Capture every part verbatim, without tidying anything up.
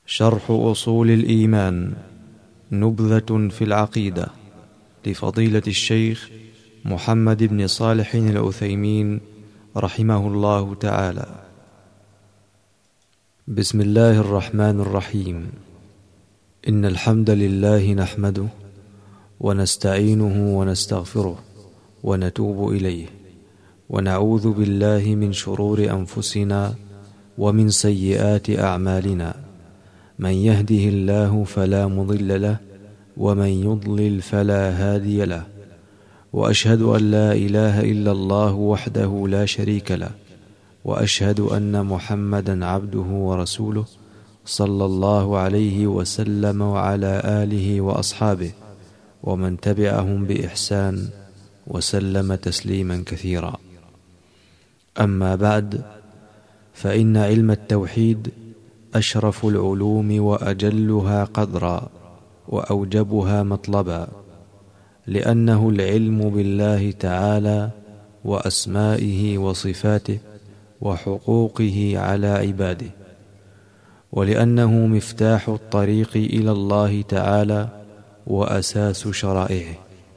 شرح أصول الإيمان نبذة في العقيدة لفضيلة الشيخ محمد بن صالح العثيمين رحمه الله تعالى. بسم الله الرحمن الرحيم. إن الحمد لله نحمده ونستعينه ونستغفره ونتوب إليه، ونعوذ بالله من شرور أنفسنا ومن سيئات أعمالنا، من يهده الله فلا مضل له ومن يضلل فلا هادي له، وأشهد أن لا إله إلا الله وحده لا شريك له، وأشهد أن محمدا عبده ورسوله صلى الله عليه وسلم وعلى آله وأصحابه ومن تبعهم بإحسان وسلم تسليما كثيرا. أما بعد، فإن علم التوحيد أشرف العلوم وأجلها قدرا وأوجبها مطلبا، لأنه العلم بالله تعالى وأسمائه وصفاته وحقوقه على عباده، ولأنه مفتاح الطريق إلى الله تعالى وأساس شرائعه،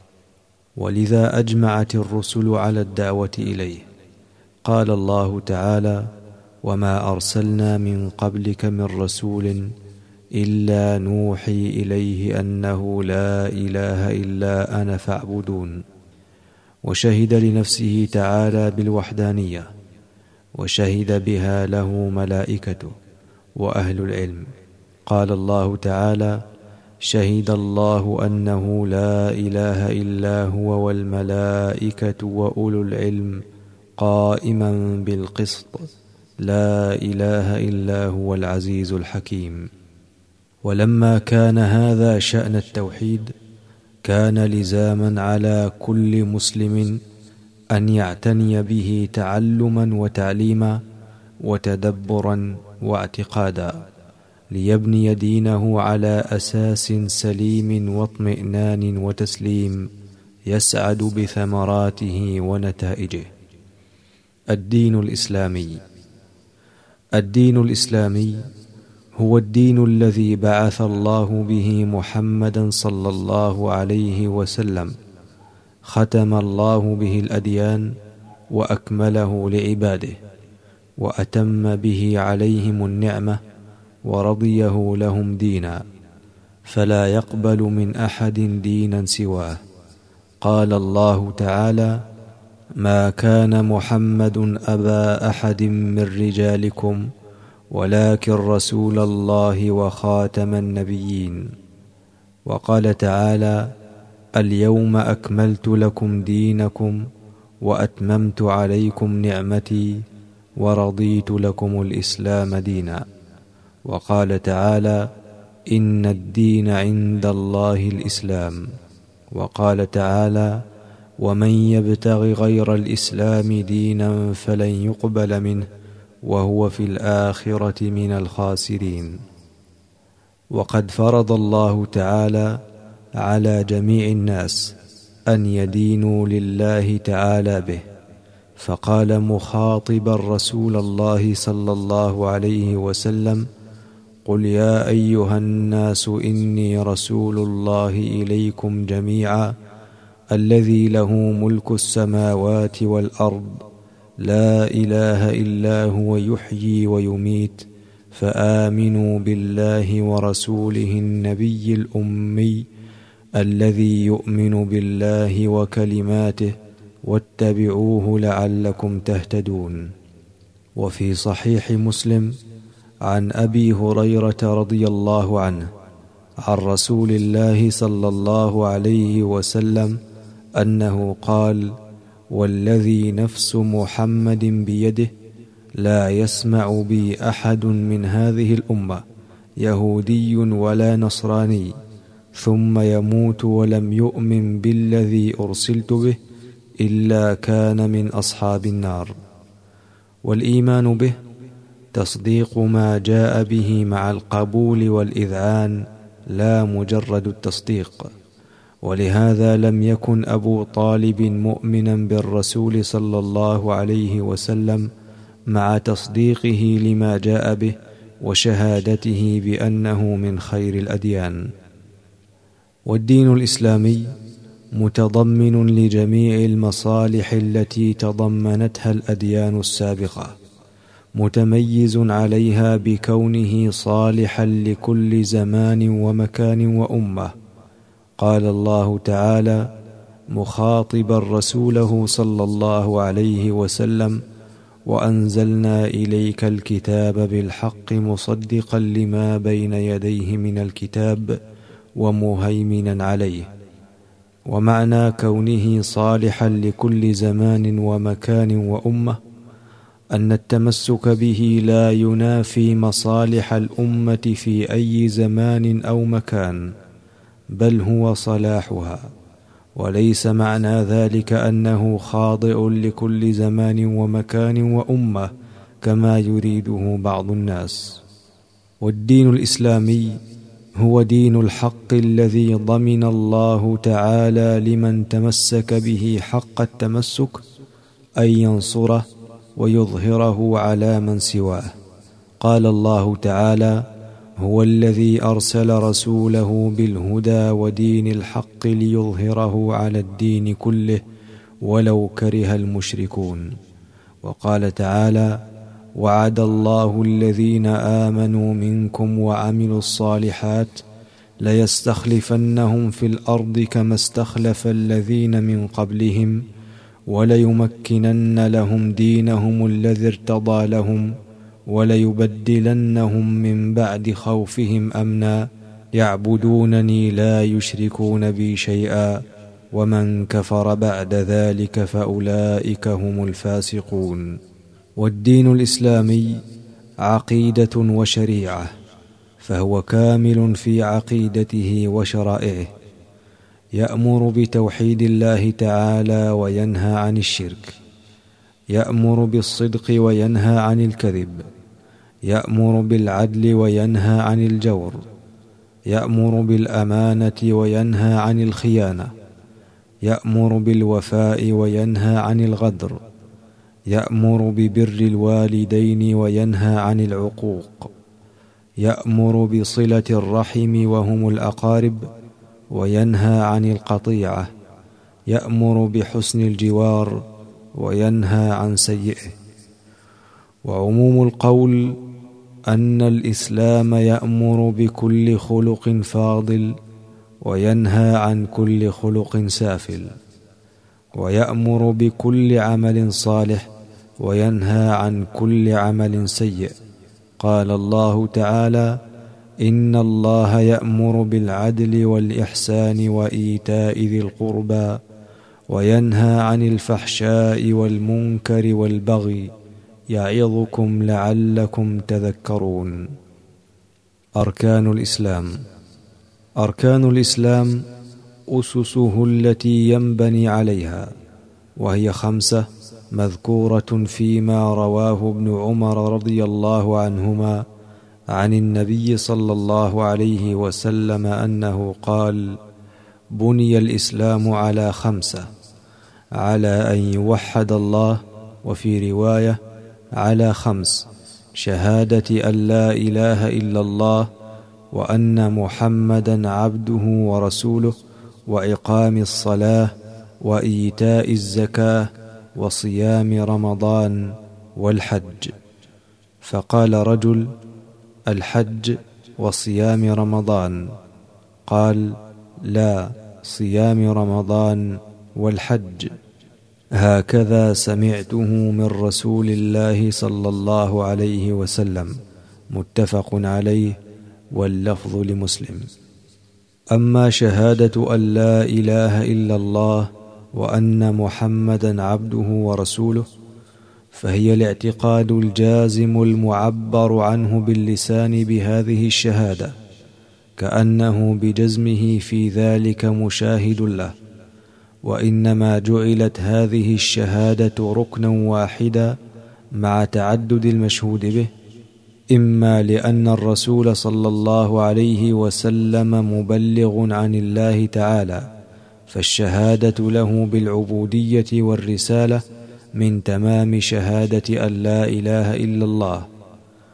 ولذا أجمعت الرسل على الدعوة إليه. قال الله تعالى: وما أرسلنا من قبلك من رسول إلا نوحي إليه أنه لا إله إلا أنا فاعبدون. وشهد لنفسه تعالى بالوحدانية، وشهد بها له ملائكته وأهل العلم. قال الله تعالى: شهد الله أنه لا إله إلا هو والملائكة وأولو العلم قائما بالقسط لا إله إلا هو العزيز الحكيم. ولما كان هذا شأن التوحيد، كان لزاما على كل مسلم أن يعتني به تعلما وتعليما وتدبرا واعتقادا، ليبني دينه على أساس سليم واطمئنان وتسليم يسعد بثمراته ونتائجه. الدين الإسلامي. الدين الإسلامي هو الدين الذي بعث الله به محمدا صلى الله عليه وسلم، ختم الله به الأديان وأكمله لعباده، وأتم به عليهم النعمة ورضيه لهم دينا، فلا يقبل من أحد دينا سواه. قال الله تعالى: ما كان محمد أبا أحد من رجالكم ولكن رسول الله وخاتم النبيين. وقال تعالى: اليوم أكملت لكم دينكم وأتممت عليكم نعمتي ورضيت لكم الإسلام دينا. وقال تعالى: إن الدين عند الله الإسلام. وقال تعالى: ومن يبتغ غير الإسلام دينا فلن يقبل منه وهو في الآخرة من الخاسرين. وقد فرض الله تعالى على جميع الناس أن يدينوا لله تعالى به، فقال مخاطبا رسول الله صلى الله عليه وسلم: قل يا أيها الناس إني رسول الله إليكم جميعا الذي له ملك السماوات والأرض لا إله إلا هو يحيي ويميت، فآمنوا بالله ورسوله النبي الأمي الذي يؤمن بالله وكلماته واتبعوه لعلكم تهتدون. وفي صحيح مسلم عن أبي هريرة رضي الله عنه عن رسول الله صلى الله عليه وسلم أنه قال: والذي نفس محمد بيده لا يسمع بي أحد من هذه الأمة يهودي ولا نصراني ثم يموت ولم يؤمن بالذي أرسلت به إلا كان من أصحاب النار. والإيمان به تصديق ما جاء به مع القبول والإذعان، لا مجرد التصديق. ولهذا لم يكن أبو طالب مؤمنا بالرسول صلى الله عليه وسلم مع تصديقه لما جاء به وشهادته بأنه من خير الأديان. والدين الإسلامي متضمن لجميع المصالح التي تضمنتها الأديان السابقة، متميز عليها بكونه صالحا لكل زمان ومكان وأمة. قال الله تعالى مخاطبا رسوله صلى الله عليه وسلم: وأنزلنا إليك الكتاب بالحق مصدقا لما بين يديه من الكتاب ومهيمنا عليه. ومعنى كونه صالحا لكل زمان ومكان وأمة أن التمسك به لا ينافي مصالح الأمة في أي زمان أو مكان، بل هو صلاحها، وليس معنى ذلك أنه خاضع لكل زمان ومكان وأمة كما يريده بعض الناس. والدين الإسلامي هو دين الحق الذي ضمن الله تعالى لمن تمسك به حق التمسك أن ينصره ويظهره على من سواه. قال الله تعالى: هو الذي أرسل رسوله بالهدى ودين الحق ليظهره على الدين كله ولو كره المشركون. وقال تعالى: وعد الله الذين آمنوا منكم وعملوا الصالحات ليستخلفنهم في الأرض كما استخلف الذين من قبلهم وليمكنن لهم دينهم الذي ارتضى لهم وليبدلنهم من بعد خوفهم أمنا يعبدونني لا يشركون بي شيئا ومن كفر بعد ذلك فأولئك هم الفاسقون. والدين الإسلامي عقيدة وشريعة، فهو كامل في عقيدته وشرائعه، يأمر بتوحيد الله تعالى وينهى عن الشرك، يأمر بالصدق وينهى عن الكذب، يأمر بالعدل وينهى عن الجور، يأمر بالأمانة وينهى عن الخيانة، يأمر بالوفاء وينهى عن الغدر، يأمر ببر الوالدين وينهى عن العقوق، يأمر بصلة الرحم وهم الأقارب وينهى عن القطيعة، يأمر بحسن الجوار وينهى عن سيئه. وعموم القول أن الإسلام يأمر بكل خلق فاضل وينهى عن كل خلق سافل، ويأمر بكل عمل صالح وينهى عن كل عمل سيء. قال الله تعالى: إن الله يأمر بالعدل والإحسان وإيتاء ذي القربى وينهى عن الفحشاء والمنكر والبغي يعظكم لعلكم تذكرون. أركان الإسلام. أركان الإسلام أسسه التي ينبني عليها، وهي خمسة مذكورة فيما رواه ابن عمر رضي الله عنهما عن النبي صلى الله عليه وسلم أنه قال: بني الإسلام على خمسة: على أن يوحد الله، وفي رواية على خمس: شهادة أن لا إله إلا الله وأن محمدا عبده ورسوله، وإقام الصلاة، وإيتاء الزكاة، وصيام رمضان، والحج. فقال رجل: الحج وصيام رمضان؟ قال: لا، صيام رمضان والحج. هكذا سمعته من رسول الله صلى الله عليه وسلم، متفق عليه، واللفظ لمسلم. أما شهادة أن لا إله إلا الله وأن محمدا عبده ورسوله، فهي الاعتقاد الجازم المعبر عنه باللسان بهذه الشهادة، كأنه بجزمه في ذلك مشاهد له. وإنما جعلت هذه الشهادة ركنا واحدا مع تعدد المشهود به، إما لأن الرسول صلى الله عليه وسلم مبلغ عن الله تعالى، فالشهادة له بالعبودية والرسالة من تمام شهادة أن لا إله إلا الله،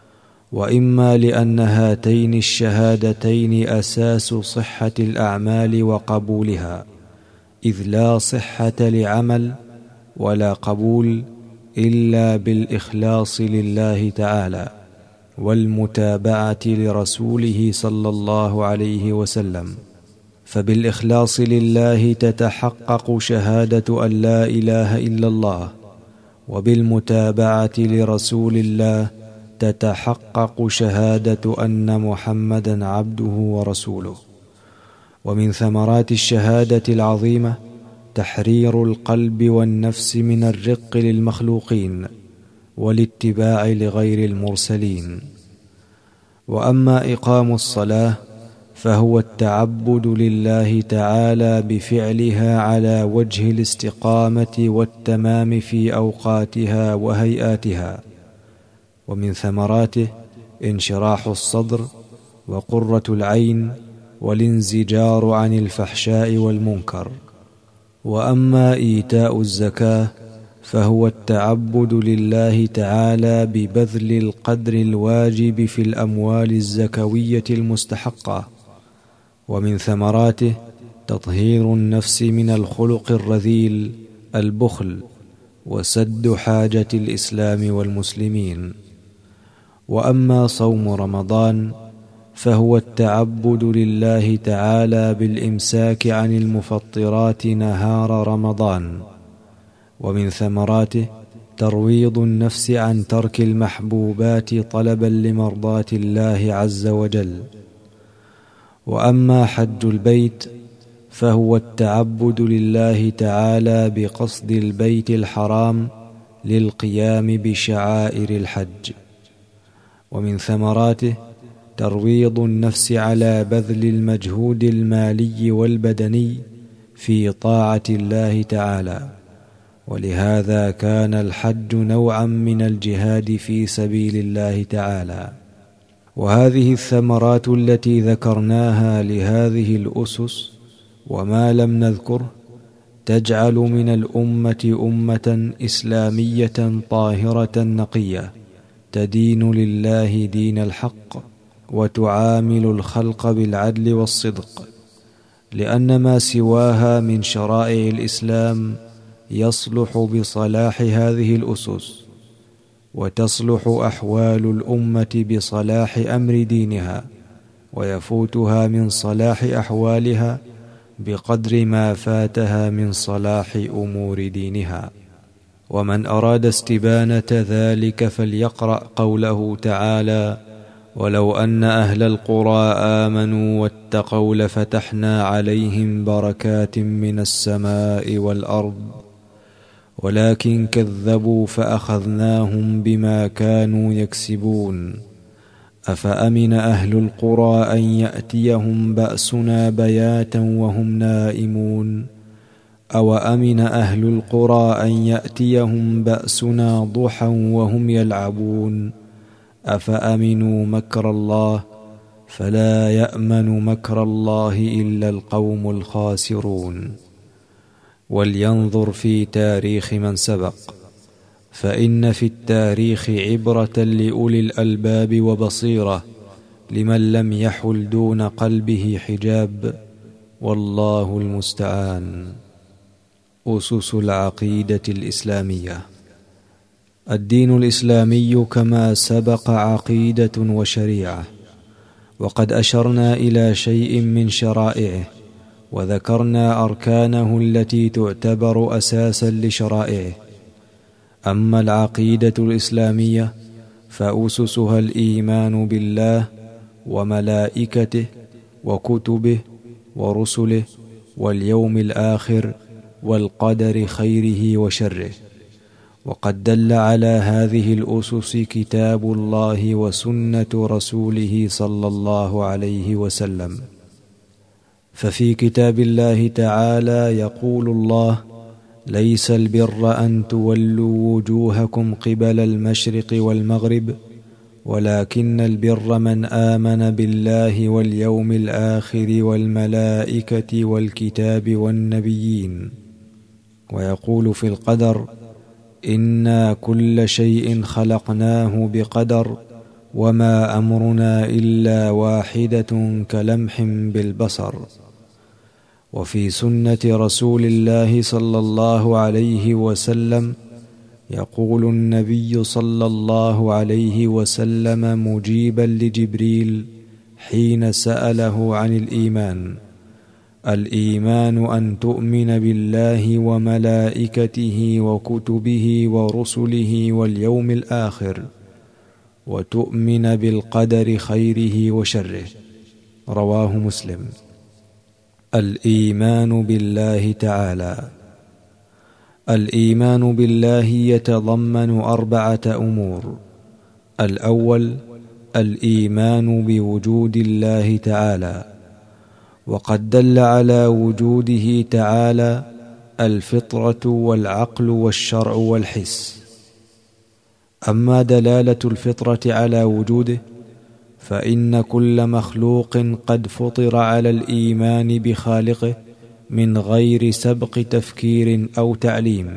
وإما لأن هاتين الشهادتين أساس صحة الأعمال وقبولها، إذ لا صحة لعمل ولا قبول إلا بالإخلاص لله تعالى والمتابعة لرسوله صلى الله عليه وسلم. فبالإخلاص لله تتحقق شهادة أن لا إله إلا الله، وبالمتابعة لرسول الله تتحقق شهادة أن محمدًا عبده ورسوله. ومن ثمرات الشهادة العظيمة تحرير القلب والنفس من الرق للمخلوقين والاتباع لغير المرسلين. وأما إقام الصلاة فهو التعبد لله تعالى بفعلها على وجه الاستقامة والتمام في أوقاتها وهيئاتها. ومن ثمراته انشراح الصدر وقرة العين والانزجار عن الفحشاء والمنكر. وأما إيتاء الزكاة فهو التعبد لله تعالى ببذل القدر الواجب في الأموال الزكوية المستحقة. ومن ثمراته تطهير النفس من الخلق الرذيل البخل وسد حاجة الإسلام والمسلمين. وأما صوم رمضان فهو التعبد لله تعالى بالإمساك عن المفطرات نهار رمضان. ومن ثمراته ترويض النفس عن ترك المحبوبات طلبا لمرضاة الله عز وجل. وأما حج البيت فهو التعبد لله تعالى بقصد البيت الحرام للقيام بشعائر الحج. ومن ثمراته ترويض النفس على بذل المجهود المالي والبدني في طاعة الله تعالى، ولهذا كان الحج نوعا من الجهاد في سبيل الله تعالى. وهذه الثمرات التي ذكرناها لهذه الأسس وما لم نذكره تجعل من الأمة أمة إسلامية طاهرة نقية تدين لله دين الحق وتعامل الخلق بالعدل والصدق، لأن ما سواها من شرائع الإسلام يصلح بصلاح هذه الأسس، وتصلح أحوال الأمة بصلاح أمر دينها، ويفوتها من صلاح أحوالها بقدر ما فاتها من صلاح أمور دينها. ومن أراد استبانة ذلك فليقرأ قوله تعالى: ولو أن أهل القرى آمنوا واتقوا لفتحنا عليهم بركات من السماء والأرض ولكن كذبوا فأخذناهم بما كانوا يكسبون. أفأمن أهل القرى أن يأتيهم بأسنا بياتا وهم نائمون أو أمن أهل القرى أن يأتيهم بأسنا ضحى وهم يلعبون أفأمنوا مكر الله فلا يأمن مكر الله إلا القوم الخاسرون. ولينظر في تاريخ من سبق، فإن في التاريخ عبرة لأولي الألباب وبصيرة لمن لم يحل دون قلبه حجاب، والله المستعان. أسس العقيدة الإسلامية. الدين الإسلامي كما سبق عقيدة وشريعة، وقد أشرنا إلى شيء من شرائعه وذكرنا أركانه التي تعتبر أساسا لشرائعه. أما العقيدة الإسلامية فأسسها الإيمان بالله وملائكته وكتبه ورسله واليوم الآخر والقدر خيره وشره. وقد دل على هذه الأسس كتاب الله وسنة رسوله صلى الله عليه وسلم. ففي كتاب الله تعالى يقول الله: ليس البر أن تولوا وجوهكم قبل المشرق والمغرب ولكن البر من آمن بالله واليوم الآخر والملائكة والكتاب والنبيين. ويقول في القدر: إنا كل شيء خلقناه بقدر وما أمرنا إلا واحدة كلمح بالبصر. وفي سنة رسول الله صلى الله عليه وسلم يقول النبي صلى الله عليه وسلم مجيبا لجبريل حين سأله عن الإيمان: الإيمان أن تؤمن بالله وملائكته وكتبه ورسله واليوم الآخر، وتؤمن بالقدر خيره وشره. رواه مسلم. الإيمان بالله تعالى. الإيمان بالله يتضمن أربعة أمور: الأول الإيمان بوجود الله تعالى، وقد دل على وجوده تعالى الفطرة والعقل والشرع والحس. أما دلالة الفطرة على وجوده فإن كل مخلوق قد فطر على الإيمان بخالقه من غير سبق تفكير أو تعليم،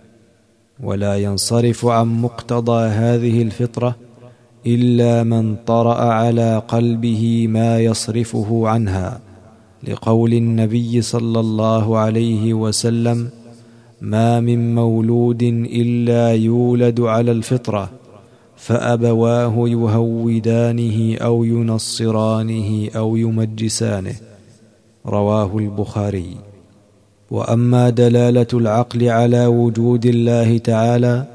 ولا ينصرف عن مقتضى هذه الفطرة إلا من طرأ على قلبه ما يصرفه عنها، لقول النبي صلى الله عليه وسلم: ما من مولود إلا يولد على الفطرة فأبواه يهودانه أو ينصرانه أو يمجسانه. رواه البخاري. وأما دلالة العقل على وجود الله تعالى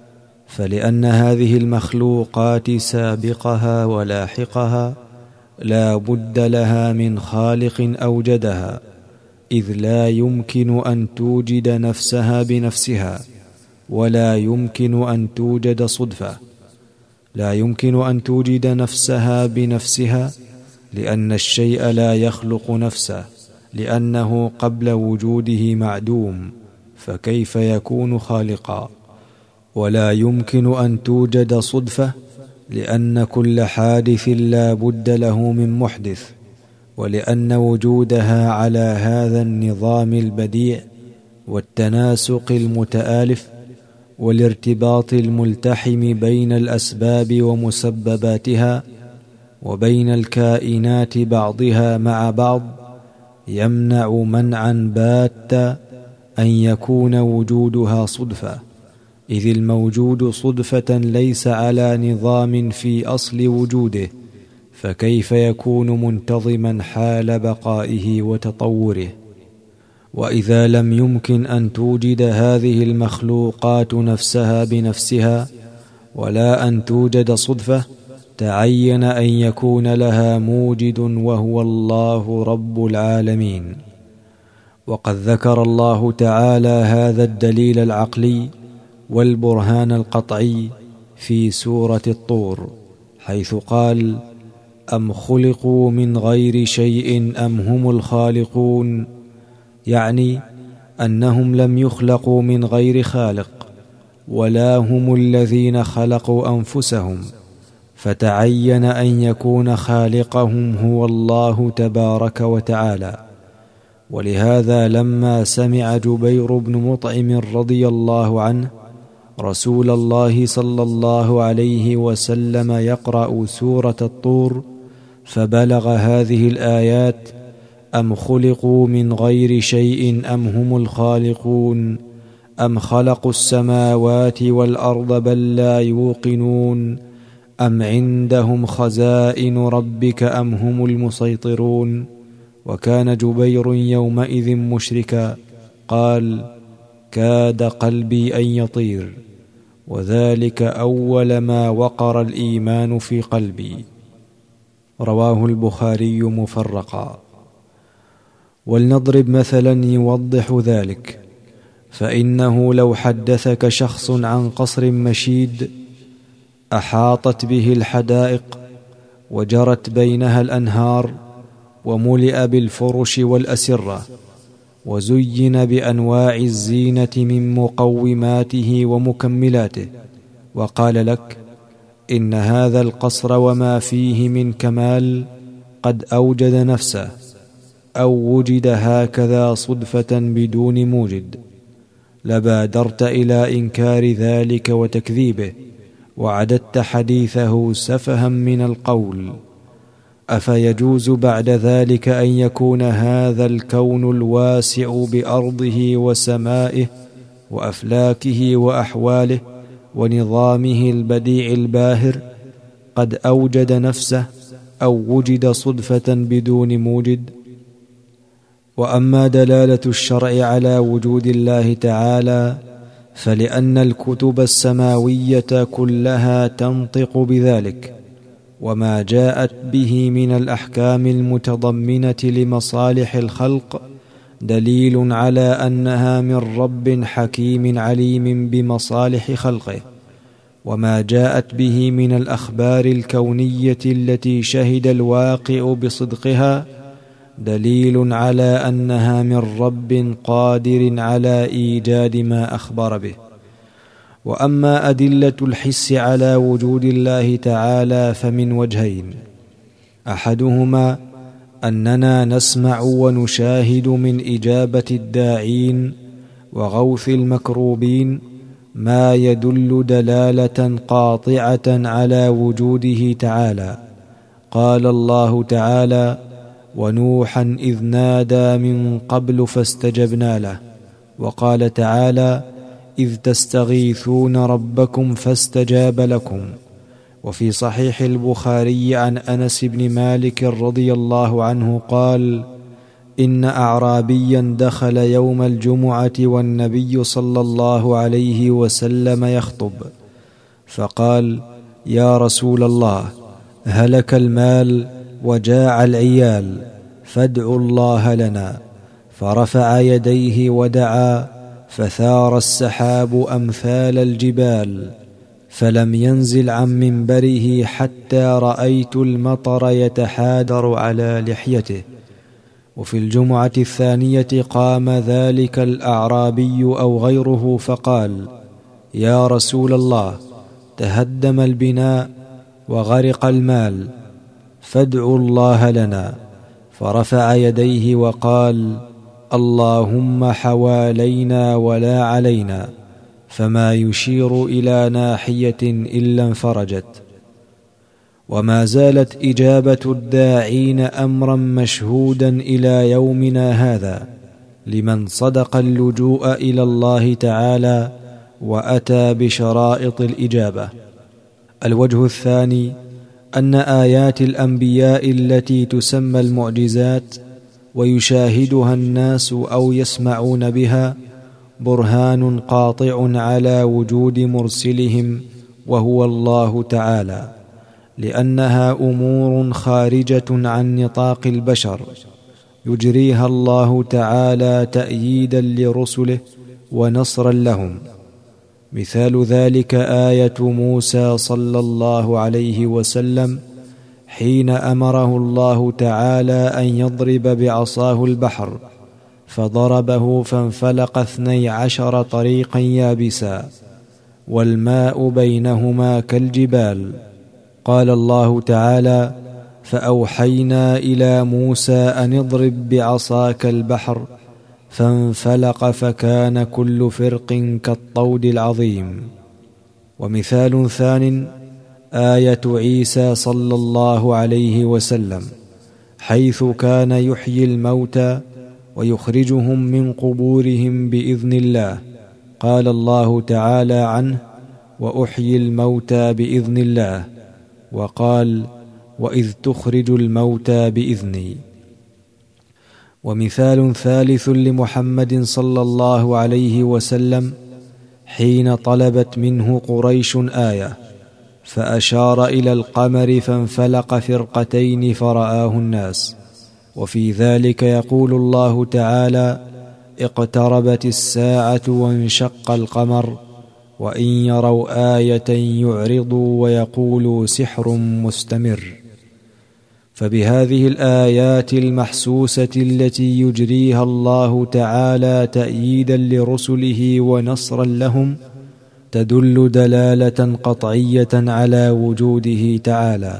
فلأن هذه المخلوقات سابقها ولاحقها لا بد لها من خالق أوجدها، إذ لا يمكن أن توجد نفسها بنفسها، ولا يمكن أن توجد صدفة. لا يمكن أن توجد نفسها بنفسها لأن الشيء لا يخلق نفسه، لأنه قبل وجوده معدوم، فكيف يكون خالقا؟ ولا يمكن أن توجد صدفة لأن كل حادث لا بد له من محدث، ولأن وجودها على هذا النظام البديع والتناسق المتآلف والارتباط الملتحم بين الأسباب ومسبباتها وبين الكائنات بعضها مع بعض يمنع منعا باتا أن يكون وجودها صدفة، إذ الموجود صدفة ليس على نظام في أصل وجوده، فكيف يكون منتظما حال بقائه وتطوره؟ وإذا لم يمكن أن توجد هذه المخلوقات نفسها بنفسها ولا أن توجد صدفة، تعين أن يكون لها موجد وهو الله رب العالمين. وقد ذكر الله تعالى هذا الدليل العقلي والبرهان القطعي في سورة الطور، حيث قال: أم خلقوا من غير شيء أم هم الخالقون، يعني أنهم لم يخلقوا من غير خالق، ولا هم الذين خلقوا أنفسهم، فتعين أن يكون خالقهم هو الله تبارك وتعالى. ولهذا لما سمع جبير بن مطعم رضي الله عنه رسول الله صلى الله عليه وسلم يقرأ سورة الطور فبلغ هذه الآيات: أم خلقوا من غير شيء أم هم الخالقون، أم خلقوا السماوات والأرض بل لا يوقنون، أم عندهم خزائن ربك أم هم المسيطرون. وكان جبير يومئذ مشركا، قال: كاد قلبي أن يطير، وذلك أول ما وقر الإيمان في قلبي. رواه البخاري مفرقا. ولنضرب مثلا يوضح ذلك، فإنه لو حدثك شخص عن قصر مشيد أحاطت به الحدائق وجرت بينها الأنهار وملئ بالفرش والأسرة وزين بأنواع الزينة من مقوماته ومكملاته، وقال لك: إن هذا القصر وما فيه من كمال قد أوجد نفسه، أو وجد هكذا صدفة بدون موجد، لبادرت إلى إنكار ذلك وتكذيبه، وعددت حديثه سفها من القول. أفيجوز بعد ذلك أن يكون هذا الكون الواسع بأرضه وسمائه وأفلاكه وأحواله ونظامه البديع الباهر قد أوجد نفسه أو وجد صدفة بدون موجد؟ وأما دلالة الشرع على وجود الله تعالى فلأن الكتب السماوية كلها تنطق بذلك، وما جاءت به من الأحكام المتضمنة لمصالح الخلق دليل على أنها من رب حكيم عليم بمصالح خلقه، وما جاءت به من الأخبار الكونية التي شهد الواقع بصدقها دليل على أنها من رب قادر على إيجاد ما أخبر به. وأما أدلة الحس على وجود الله تعالى فمن وجهين: أحدهما أننا نسمع ونشاهد من إجابة الداعين وغوث المكروبين ما يدل دلالة قاطعة على وجوده تعالى. قال الله تعالى: ونوحا إذ نادى من قبل فاستجبنا له. وقال تعالى: إذ تستغيثون ربكم فاستجاب لكم. وفي صحيح البخاري عن أنس بن مالك رضي الله عنه قال: إن أعرابيا دخل يوم الجمعة والنبي صلى الله عليه وسلم يخطب، فقال: يا رسول الله، هلك المال وجاع العيال، فادعوا الله لنا. فرفع يديه ودعا، فثار السحاب أمثال الجبال، فلم ينزل عن منبره حتى رأيت المطر يتحادر على لحيته. وفي الجمعة الثانية قام ذلك الأعرابي أو غيره فقال: يا رسول الله، تهدم البناء وغرق المال، فادعوا الله لنا. فرفع يديه وقال: اللهم حوالينا ولا علينا، فما يشير إلى ناحية إلا انفرجت. وما زالت إجابة الداعين أمرا مشهودا إلى يومنا هذا لمن صدق اللجوء إلى الله تعالى وأتى بشرائط الإجابة. الوجه الثاني أن آيات الأنبياء التي تسمى المعجزات ويشاهدها الناس أو يسمعون بها برهان قاطع على وجود مرسلهم وهو الله تعالى، لأنها أمور خارجة عن نطاق البشر يجريها الله تعالى تأييدا لرسله ونصرا لهم. مثال ذلك آية موسى صلى الله عليه وسلم حين أمره الله تعالى أن يضرب بعصاه البحر، فضربه فانفلق اثني عشر طريقا يابسا والماء بينهما كالجبال. قال الله تعالى: فأوحينا إلى موسى أن اضرب بعصاك البحر، فانفلق فكان كل فرق كالطود العظيم. ومثال ثان آية عيسى صلى الله عليه وسلم حيث كان يحيي الموتى ويخرجهم من قبورهم بإذن الله. قال الله تعالى عنه: وأحيي الموتى بإذن الله. وقال: وإذ تخرج الموتى بإذني. ومثال ثالث لمحمد صلى الله عليه وسلم حين طلبت منه قريش آية فأشار إلى القمر فانفلق فرقتين فرآه الناس. وفي ذلك يقول الله تعالى: اقتربت الساعة وانشق القمر، وإن يروا آية يعرضوا ويقولوا سحر مستمر. فبهذه الآيات المحسوسة التي يجريها الله تعالى تأييدا لرسله ونصرا لهم تدل دلالة قطعية على وجوده تعالى.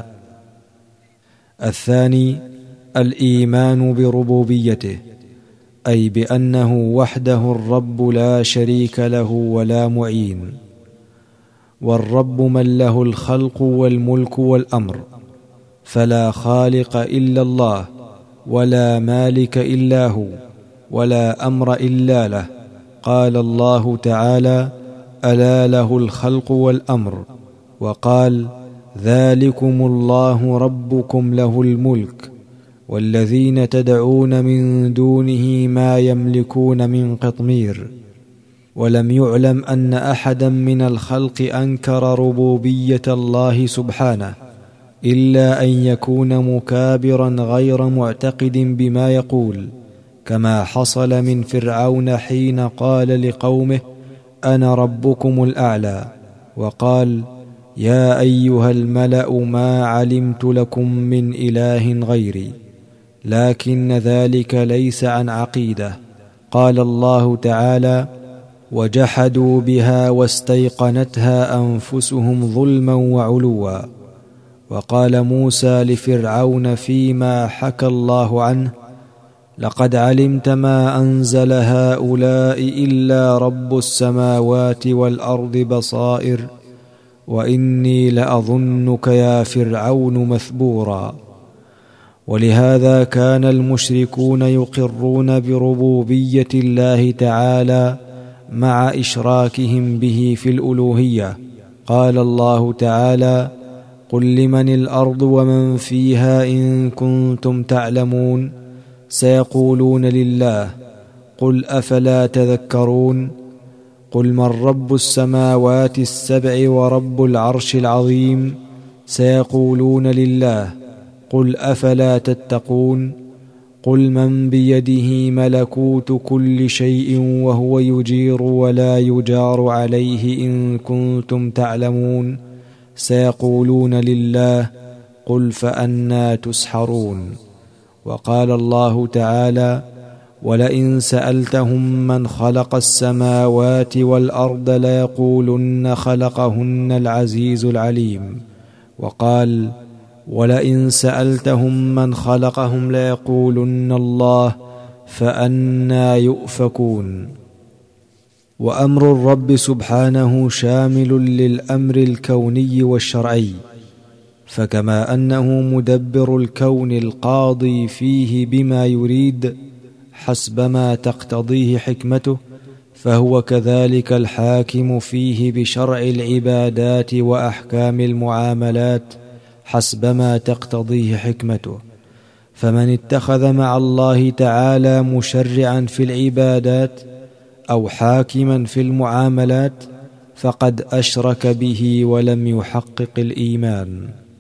الثاني الإيمان بربوبيته، أي بأنه وحده الرب لا شريك له ولا معين. والرب من له الخلق والملك والأمر، فلا خالق إلا الله، ولا مالك إلا هو، ولا أمر إلا له. قال الله تعالى: ألا له الخلق والأمر. وقال: ذلكم الله ربكم له الملك، والذين تدعون من دونه ما يملكون من قطمير. ولم يعلم أن أحدا من الخلق أنكر ربوبية الله سبحانه إلا أن يكون مكابرا غير معتقد بما يقول، كما حصل من فرعون حين قال لقومه: أنا ربكم الأعلى. وقال: يا أيها الملأ ما علمت لكم من إله غيري. لكن ذلك ليس عن عقيدة. قال الله تعالى: وجحدوا بها واستيقنتها أنفسهم ظلما وعلوا. وقال موسى لفرعون فيما حكى الله عنه: لقد علمت ما أنزل هؤلاء إلا رب السماوات والأرض بصائر، وإني لأظنك يا فرعون مثبورا. ولهذا كان المشركون يقرون بربوبية الله تعالى مع إشراكهم به في الألوهية. قال الله تعالى: قل لمن الأرض ومن فيها إن كنتم تعلمون، سيقولون لله. قل أفلا تذكرون. قل من رب السماوات السبع ورب العرش العظيم، سيقولون لله. قل أفلا تتقون. قل من بيده ملكوت كل شيء وهو يجير ولا يجار عليه إن كنتم تعلمون، سيقولون لله. قل فأنى تسحرون. وقال الله تعالى: ولئن سألتهم من خلق السماوات والأرض ليقولن خلقهن العزيز العليم. وقال: ولئن سألتهم من خلقهم ليقولن الله، فأنى يؤفكون. وأمر الرب سبحانه شامل للأمر الكوني والشرعي، فكما أنه مدبر الكون القاضي فيه بما يريد حسب ما تقتضيه حكمته، فهو كذلك الحاكم فيه بشرع العبادات وأحكام المعاملات حسب ما تقتضيه حكمته. فمن اتخذ مع الله تعالى مشرعا في العبادات أو حاكما في المعاملات فقد أشرك به ولم يحقق الإيمان.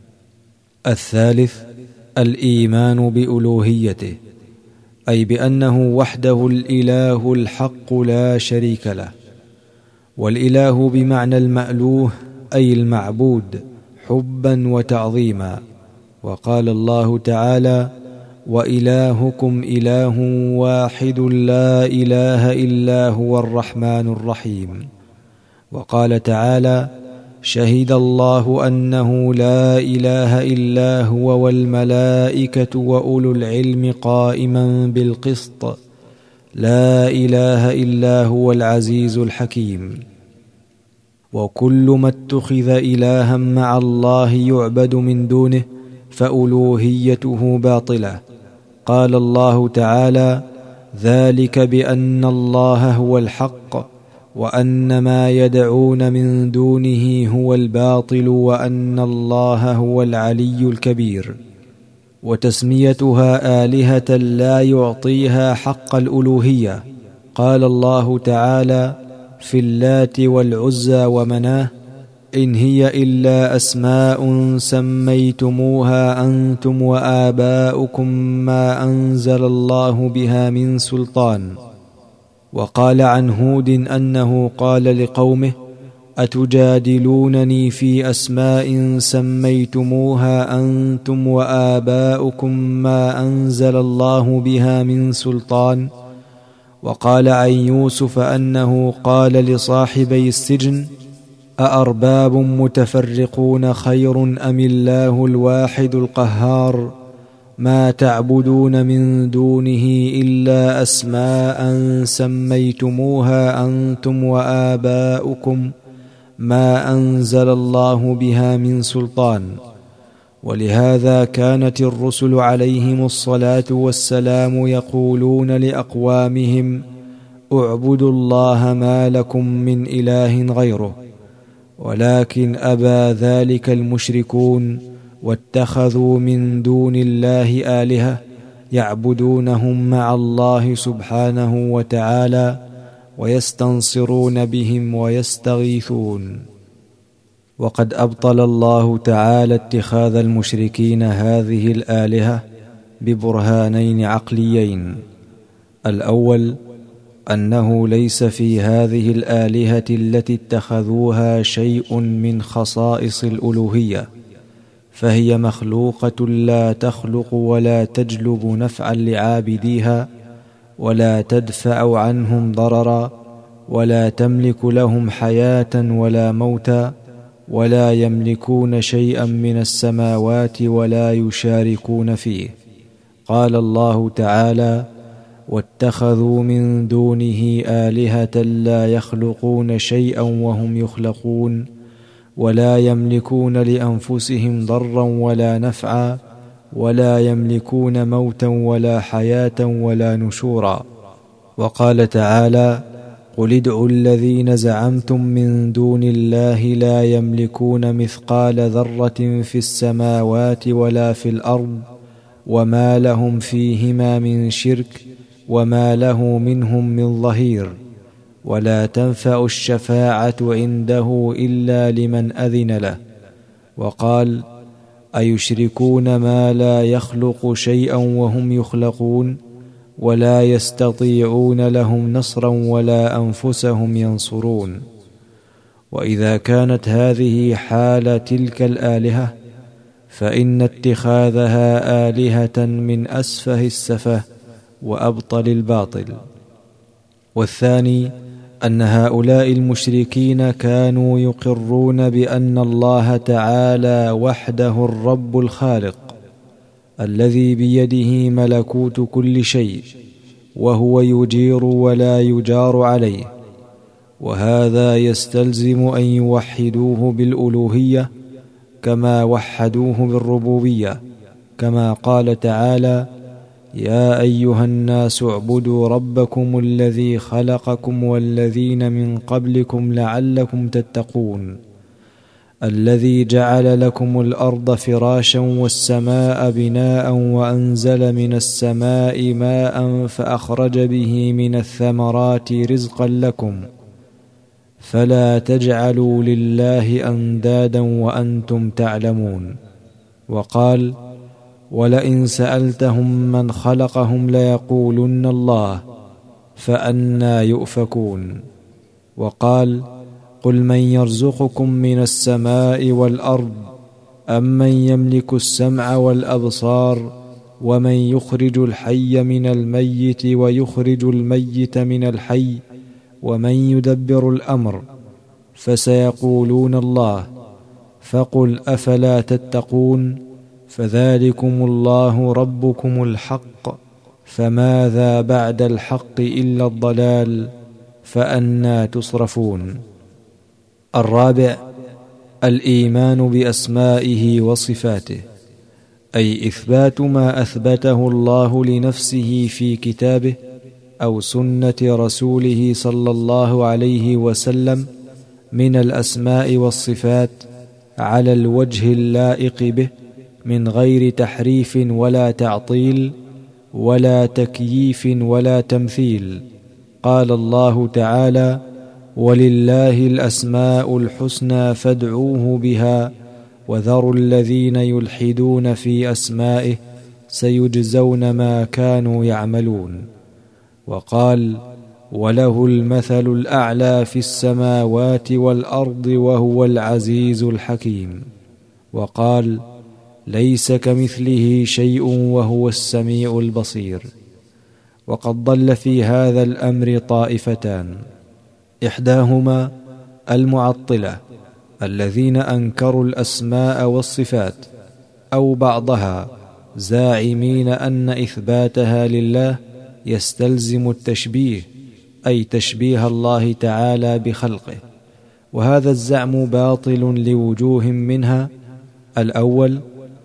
الثالث: الإيمان بألوهيته، أي بأنه وحده الإله الحق لا شريك له. والإله بمعنى المألوه أي المعبود حبا وتعظيما. وقال الله تعالى: وإلهكم إله واحد لا إله إلا هو الرحمن الرحيم. وقال تعالى: شهد الله أنه لا إله إلا هو والملائكة وأولو العلم قائما بالقسط، لا إله إلا هو العزيز الحكيم. وكل ما اتخذ إلها مع الله يعبد من دونه فألوهيته باطلة. قال الله تعالى: ذلك بأن الله هو الحق، وأن ما يدعون من دونه هو الباطل، وأن الله هو العلي الكبير. وتسميتها آلهة لا يعطيها حق الألوهية. قال الله تعالى في اللات والعزى ومناه: إن هي إلا أسماء سميتموها أنتم وآباؤكم ما أنزل الله بها من سلطان. وقال عن هود أنه قال لقومه: أتجادلونني في أسماء سميتموها أنتم وآباؤكم ما أنزل الله بها من سلطان. وقال عن يوسف أنه قال لصاحبي السجن: أأرباب متفرقون خير أم الله الواحد القهار، ما تعبدون من دونه إلا أسماء سميتموها أنتم وآباؤكم ما أنزل الله بها من سلطان. ولهذا كانت الرسل عليهم الصلاة والسلام يقولون لأقوامهم: اعبدوا الله ما لكم من إله غيره. ولكن أبى ذلك المشركون، واتخذوا من دون الله آلهة يعبدونهم مع الله سبحانه وتعالى، ويستنصرون بهم ويستغيثون. وقد أبطل الله تعالى اتخاذ المشركين هذه الآلهة ببرهانين عقليين: الأول أنه ليس في هذه الآلهة التي اتخذوها شيء من خصائص الألوهية، فهي مخلوقة لا تخلق ولا تجلب نفعا لعابديها، ولا تدفع عنهم ضررا، ولا تملك لهم حياة ولا موتا، ولا يملكون شيئا من السماوات ولا يشاركون فيه. قال الله تعالى: واتخذوا من دونه آلهة لا يخلقون شيئا وهم يخلقون، ولا يملكون لأنفسهم ضرا ولا نفعا، ولا يملكون موتا ولا حياة ولا نشورا. وقال تعالى: قل ادعوا الذين زعمتم من دون الله لا يملكون مثقال ذرة في السماوات ولا في الأرض، وما لهم فيهما من شرك، وما له منهم من ظهير، ولا تنفع الشفاعة عنده إلا لمن أذن له. وقال: أيشركون ما لا يخلق شيئا وهم يخلقون، ولا يستطيعون لهم نصرا ولا أنفسهم ينصرون. وإذا كانت هذه حال تلك الآلهة، فإن اتخاذها آلهة من أسفه السفه وأبطل الباطل. والثاني أن هؤلاء المشركين كانوا يقرون بأن الله تعالى وحده الرب الخالق، الذي بيده ملكوت كل شيء، وهو يجير ولا يجار عليه. وهذا يستلزم أن يوحدوه بالألوهية كما وحدوه بالربوبية، كما قال تعالى: يا أيها الناس اعبدوا ربكم الذي خلقكم والذين من قبلكم لعلكم تتقون، الذي جعل لكم الأرض فراشا والسماء بناء وأنزل من السماء ماء فأخرج به من الثمرات رزقا لكم، فلا تجعلوا لله أندادا وأنتم تعلمون. وقال: ولئن سألتهم من خلقهم ليقولن الله، فأنى يؤفكون. وقال: قل من يرزقكم من السماء والأرض، أمن يملك السمع والأبصار، ومن يخرج الحي من الميت ويخرج الميت من الحي، ومن يدبر الأمر، فسيقولون الله. فقل أفلا تتقون؟ فذلكم الله ربكم الحق، فماذا بعد الحق إلا الضلال، فأنى تصرفون. الرابع الإيمان بأسمائه وصفاته، أي إثبات ما أثبته الله لنفسه في كتابه أو سنة رسوله صلى الله عليه وسلم من الأسماء والصفات على الوجه اللائق به، من غير تحريف ولا تعطيل ولا تكييف ولا تمثيل. قال الله تعالى: ولله الأسماء الحسنى فادعوه بها وذروا الذين يلحدون في أسمائه سيجزون ما كانوا يعملون. وقال: وله المثل الأعلى في السماوات والأرض وهو العزيز الحكيم. وقال: ليس كمثله شيء وهو السميع البصير. وقد ضل في هذا الأمر طائفتان: إحداهما المعطلة الذين أنكروا الأسماء والصفات أو بعضها، زاعمين أن إثباتها لله يستلزم التشبيه، أي تشبيه الله تعالى بخلقه. وهذا الزعم باطل لوجوه منها. الأول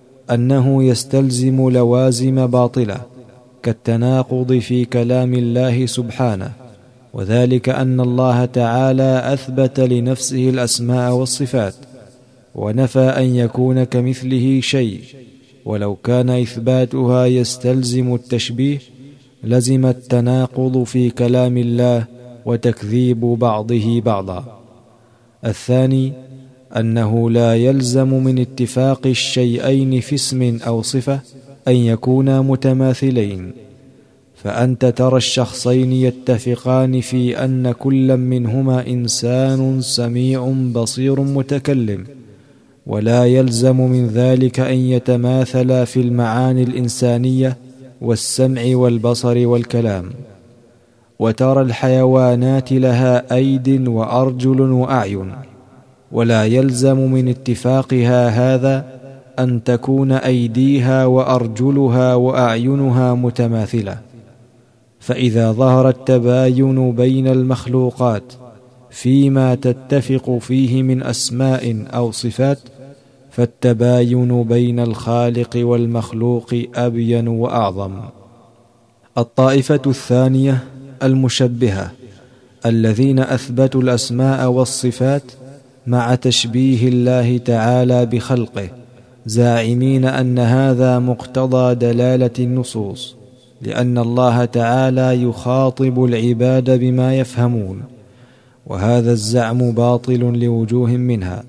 أنه يستلزم لوازم باطلة كالتناقض في كلام الله سبحانه، وذلك أن الله تعالى أثبت لنفسه الأسماء والصفات ونفى أن يكون كمثله شيء، ولو كان إثباتها يستلزم التشبيه لزم التناقض في كلام الله وتكذيب بعضه بعضا. الثاني أنه لا يلزم من اتفاق الشيئين في اسم أو صفة أن يكونا متماثلين، فأنت ترى الشخصين يتفقان في أن كل منهما إنسان سميع بصير متكلم، ولا يلزم من ذلك أن يتماثلا في المعاني الإنسانية والسمع والبصر والكلام. وترى الحيوانات لها أيد وأرجل وأعين، ولا يلزم من اتفاقها هذا أن تكون أيديها وأرجلها وأعينها متماثلة. فإذا ظهر التباين بين المخلوقات فيما تتفق فيه من أسماء أو صفات، فالتباين بين الخالق والمخلوق أبين وأعظم. الطائفة الثانية المشبهة الذين أثبتوا الأسماء والصفات مع تشبيه الله تعالى بخلقه، زاعمين أن هذا مقتضى دلالة النصوص، لأن الله تعالى يخاطب العباد بما يفهمون، وهذا الزعم باطل لوجوه منها.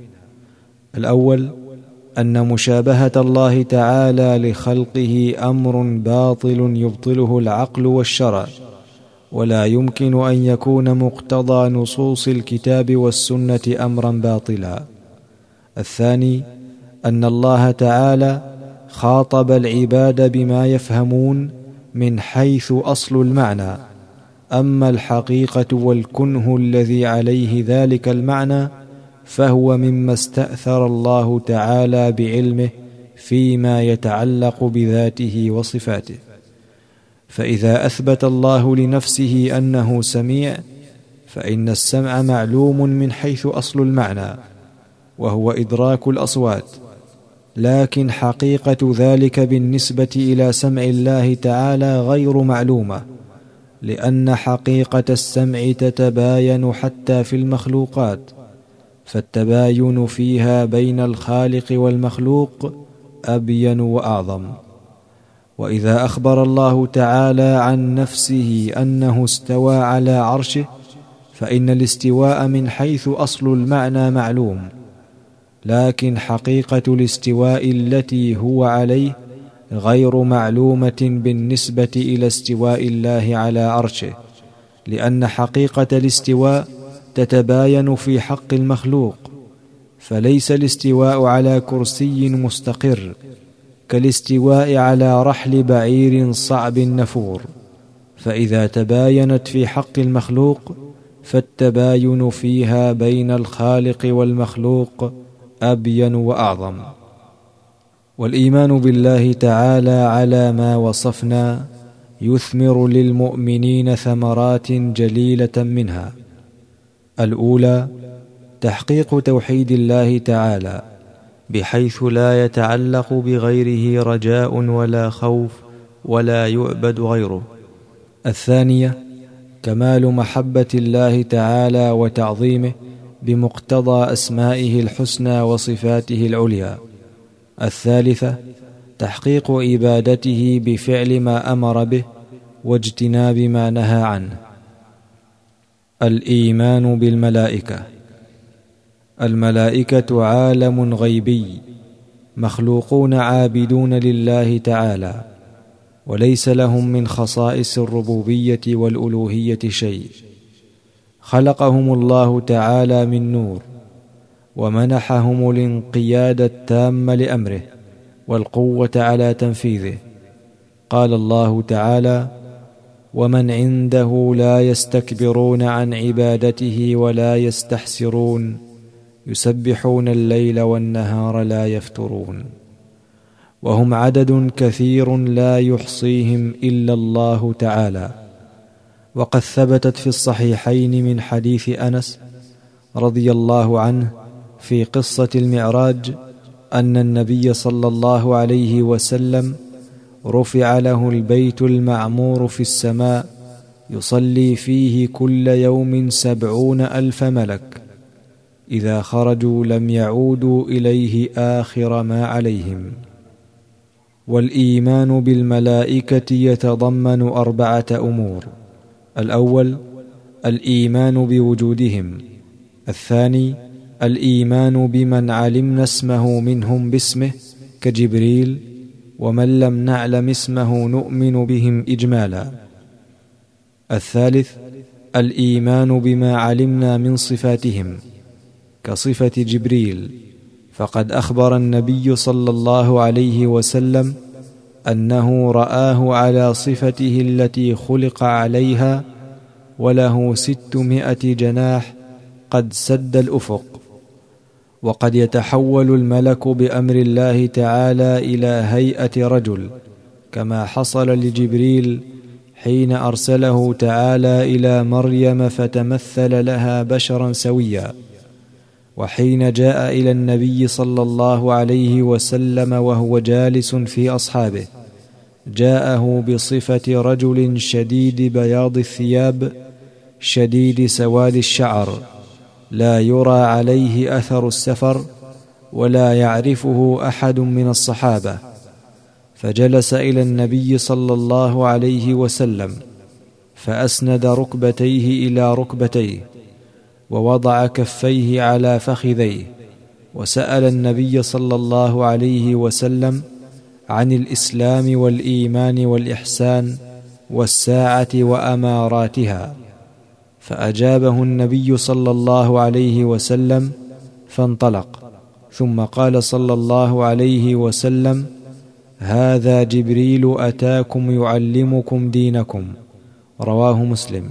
الأول أن مشابهة الله تعالى لخلقه أمر باطل يبطله العقل والشرع، ولا يمكن أن يكون مقتضى نصوص الكتاب والسنة أمرا باطلا. الثاني أن الله تعالى خاطب العباد بما يفهمون من حيث أصل المعنى، أما الحقيقة والكنه الذي عليه ذلك المعنى فهو مما استأثر الله تعالى بعلمه فيما يتعلق بذاته وصفاته. فإذا أثبت الله لنفسه أنه سميع، فإن السمع معلوم من حيث أصل المعنى وهو إدراك الأصوات، لكن حقيقة ذلك بالنسبة إلى سمع الله تعالى غير معلومة، لأن حقيقة السمع تتباين حتى في المخلوقات، فالتباين فيها بين الخالق والمخلوق أبين وأعظم. وإذا أخبر الله تعالى عن نفسه أنه استوى على عرشه، فإن الاستواء من حيث أصل المعنى معلوم، لكن حقيقة الاستواء التي هو عليه غير معلومة بالنسبة إلى استواء الله على عرشه، لأن حقيقة الاستواء تتباين في حق المخلوق، فليس الاستواء على كرسي مستقر كالاستواء على رحل بعير صعب نفور. فإذا تباينت في حق المخلوق فالتباين فيها بين الخالق والمخلوق أبين وأعظم. والإيمان بالله تعالى على ما وصفنا يثمر للمؤمنين ثمرات جليلة منها. الأولى تحقيق توحيد الله تعالى بحيث لا يتعلق بغيره رجاء ولا خوف ولا يعبد غيره. الثانية كمال محبة الله تعالى وتعظيمه بمقتضى أسمائه الحسنى وصفاته العليا. الثالثة تحقيق عبادته بفعل ما أمر به واجتناب ما نهى عنه. الإيمان بالملائكة. الملائكة عالم غيبي مخلوقون عابدون لله تعالى، وليس لهم من خصائص الربوبية والألوهية شيء. خلقهم الله تعالى من نور، ومنحهم الانقياد التام لأمره والقوة على تنفيذه. قال الله تعالى: ومن عنده لا يستكبرون عن عبادته ولا يستحسرون يسبحون الليل والنهار لا يفترون. وهم عدد كثير لا يحصيهم إلا الله تعالى. وقد ثبتت في الصحيحين من حديث أنس رضي الله عنه في قصة المعراج أن النبي صلى الله عليه وسلم رفع له البيت المعمور في السماء يصلي فيه كل يوم سبعون ألف ملك، إذا خرجوا لم يعودوا إليه آخر ما عليهم. والإيمان بالملائكة يتضمن أربعة أمور: الأول الإيمان بوجودهم، الثاني الإيمان بمن علمنا اسمه منهم باسمه كجبريل، ومن لم نعلم اسمه نؤمن بهم إجمالا، الثالث الإيمان بما علمنا من صفاتهم كصفة جبريل، فقد أخبر النبي صلى الله عليه وسلم أنه رآه على صفته التي خلق عليها وله ستمائة جناح قد سد الأفق. وقد يتحول الملك بأمر الله تعالى إلى هيئة رجل، كما حصل لجبريل حين أرسله تعالى إلى مريم فتمثل لها بشرا سويا، وحين جاء إلى النبي صلى الله عليه وسلم وهو جالس في أصحابه جاءه بصفة رجل شديد بياض الثياب شديد سواد الشعر، لا يرى عليه أثر السفر ولا يعرفه أحد من الصحابة، فجلس إلى النبي صلى الله عليه وسلم فأسند ركبتيه إلى ركبتيه ووضع كفيه على فخذيه، وسأل النبي صلى الله عليه وسلم عن الإسلام والإيمان والإحسان والساعة وأماراتها، فأجابه النبي صلى الله عليه وسلم فانطلق، ثم قال صلى الله عليه وسلم: هذا جبريل أتاكم يعلمكم دينكم، رواه مسلم.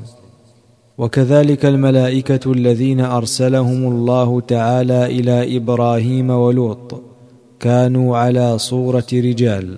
وكذلك الملائكة الذين أرسلهم الله تعالى إلى إبراهيم ولوط كانوا على صورة رجال.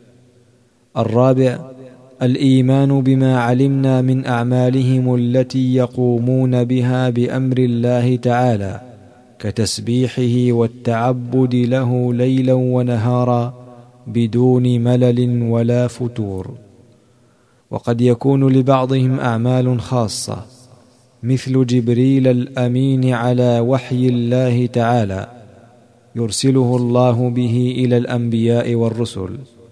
الرابع الإيمان بما علمنا من أعمالهم التي يقومون بها بأمر الله تعالى كتسبيحه والتعبد له ليلا ونهارا بدون ملل ولا فتور. وقد يكون لبعضهم أعمال خاصة مثل جبريل الأمين على وحي الله تعالى يرسله الله به إلى الأنبياء والرسل،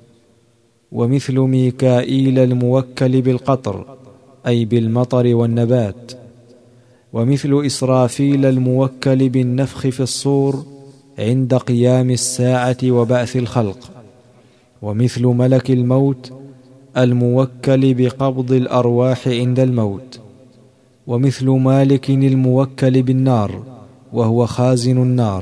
ومثل ميكائيل الموكل بالقطر أي بالمطر والنبات، ومثل إسرافيل الموكل بالنفخ في الصور عند قيام الساعة وبعث الخلق، ومثل ملك الموت الموكل بقبض الأرواح عند الموت، ومثل مالك الموكل بالنار وهو خازن النار،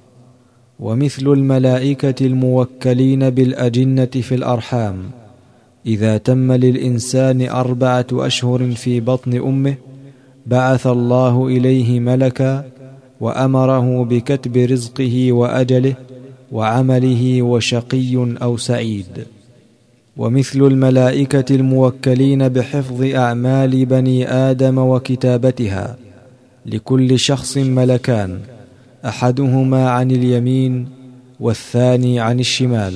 ومثل الملائكة الموكلين بالأجنة في الأرحام إذا تم للإنسان أربعة أشهر في بطن أمه بعث الله إليه ملكا وأمره بكتب رزقه وأجله وعمله وشقي أو سعيد. ومثل الملائكة الموكلين بحفظ أعمال بني آدم وكتابتها، لكل شخص ملكان، أحدهما عن اليمين والثاني عن الشمال.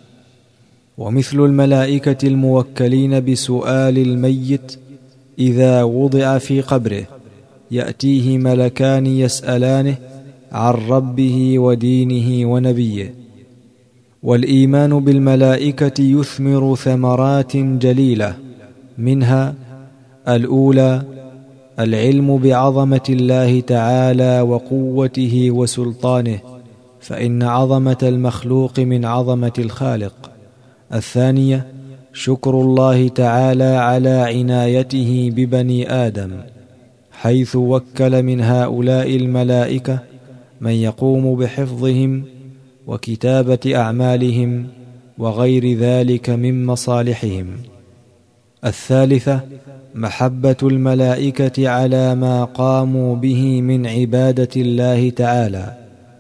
ومثل الملائكة الموكلين بسؤال الميت إذا وضع في قبره يأتيه ملكان يسألانه عن ربه ودينه ونبيه. والإيمان بالملائكة يثمر ثمرات جليلة، منها: الأولى العلم بعظمة الله تعالى وقوته وسلطانه، فإن عظمة المخلوق من عظمة الخالق. الثانية شكر الله تعالى على عنايته ببني آدم، حيث وكل من هؤلاء الملائكة من يقوم بحفظهم وكتابة أعمالهم وغير ذلك من مصالحهم. الثالثة محبة الملائكة على ما قاموا به من عبادة الله تعالى.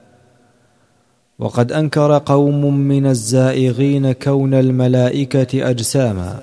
وقد أنكر قوم من الزائغين كون الملائكة أجساما،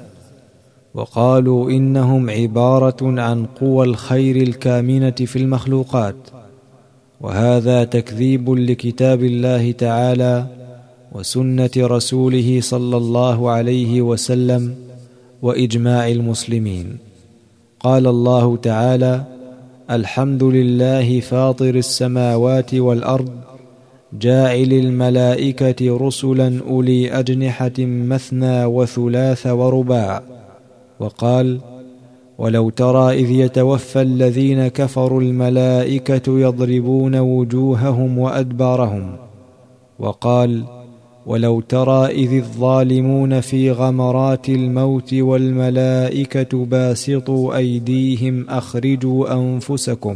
وقالوا إنهم عبارة عن قوى الخير الكامنة في المخلوقات، وهذا تكذيب لكتاب الله تعالى وسنة رسوله صلى الله عليه وسلم وإجماع المسلمين. قال الله تعالى: الحمد لله فاطر السماوات والأرض جاعل الملائكة رسلا أولي أجنحة مثنى وثلاث ورباع. وقال: ولو ترى إذ يتوفى الذين كفروا الملائكة يضربون وجوههم وأدبارهم. وقال: ولو ترى إذ الظالمون في غمرات الموت والملائكة باسطوا أيديهم أخرجوا أنفسكم.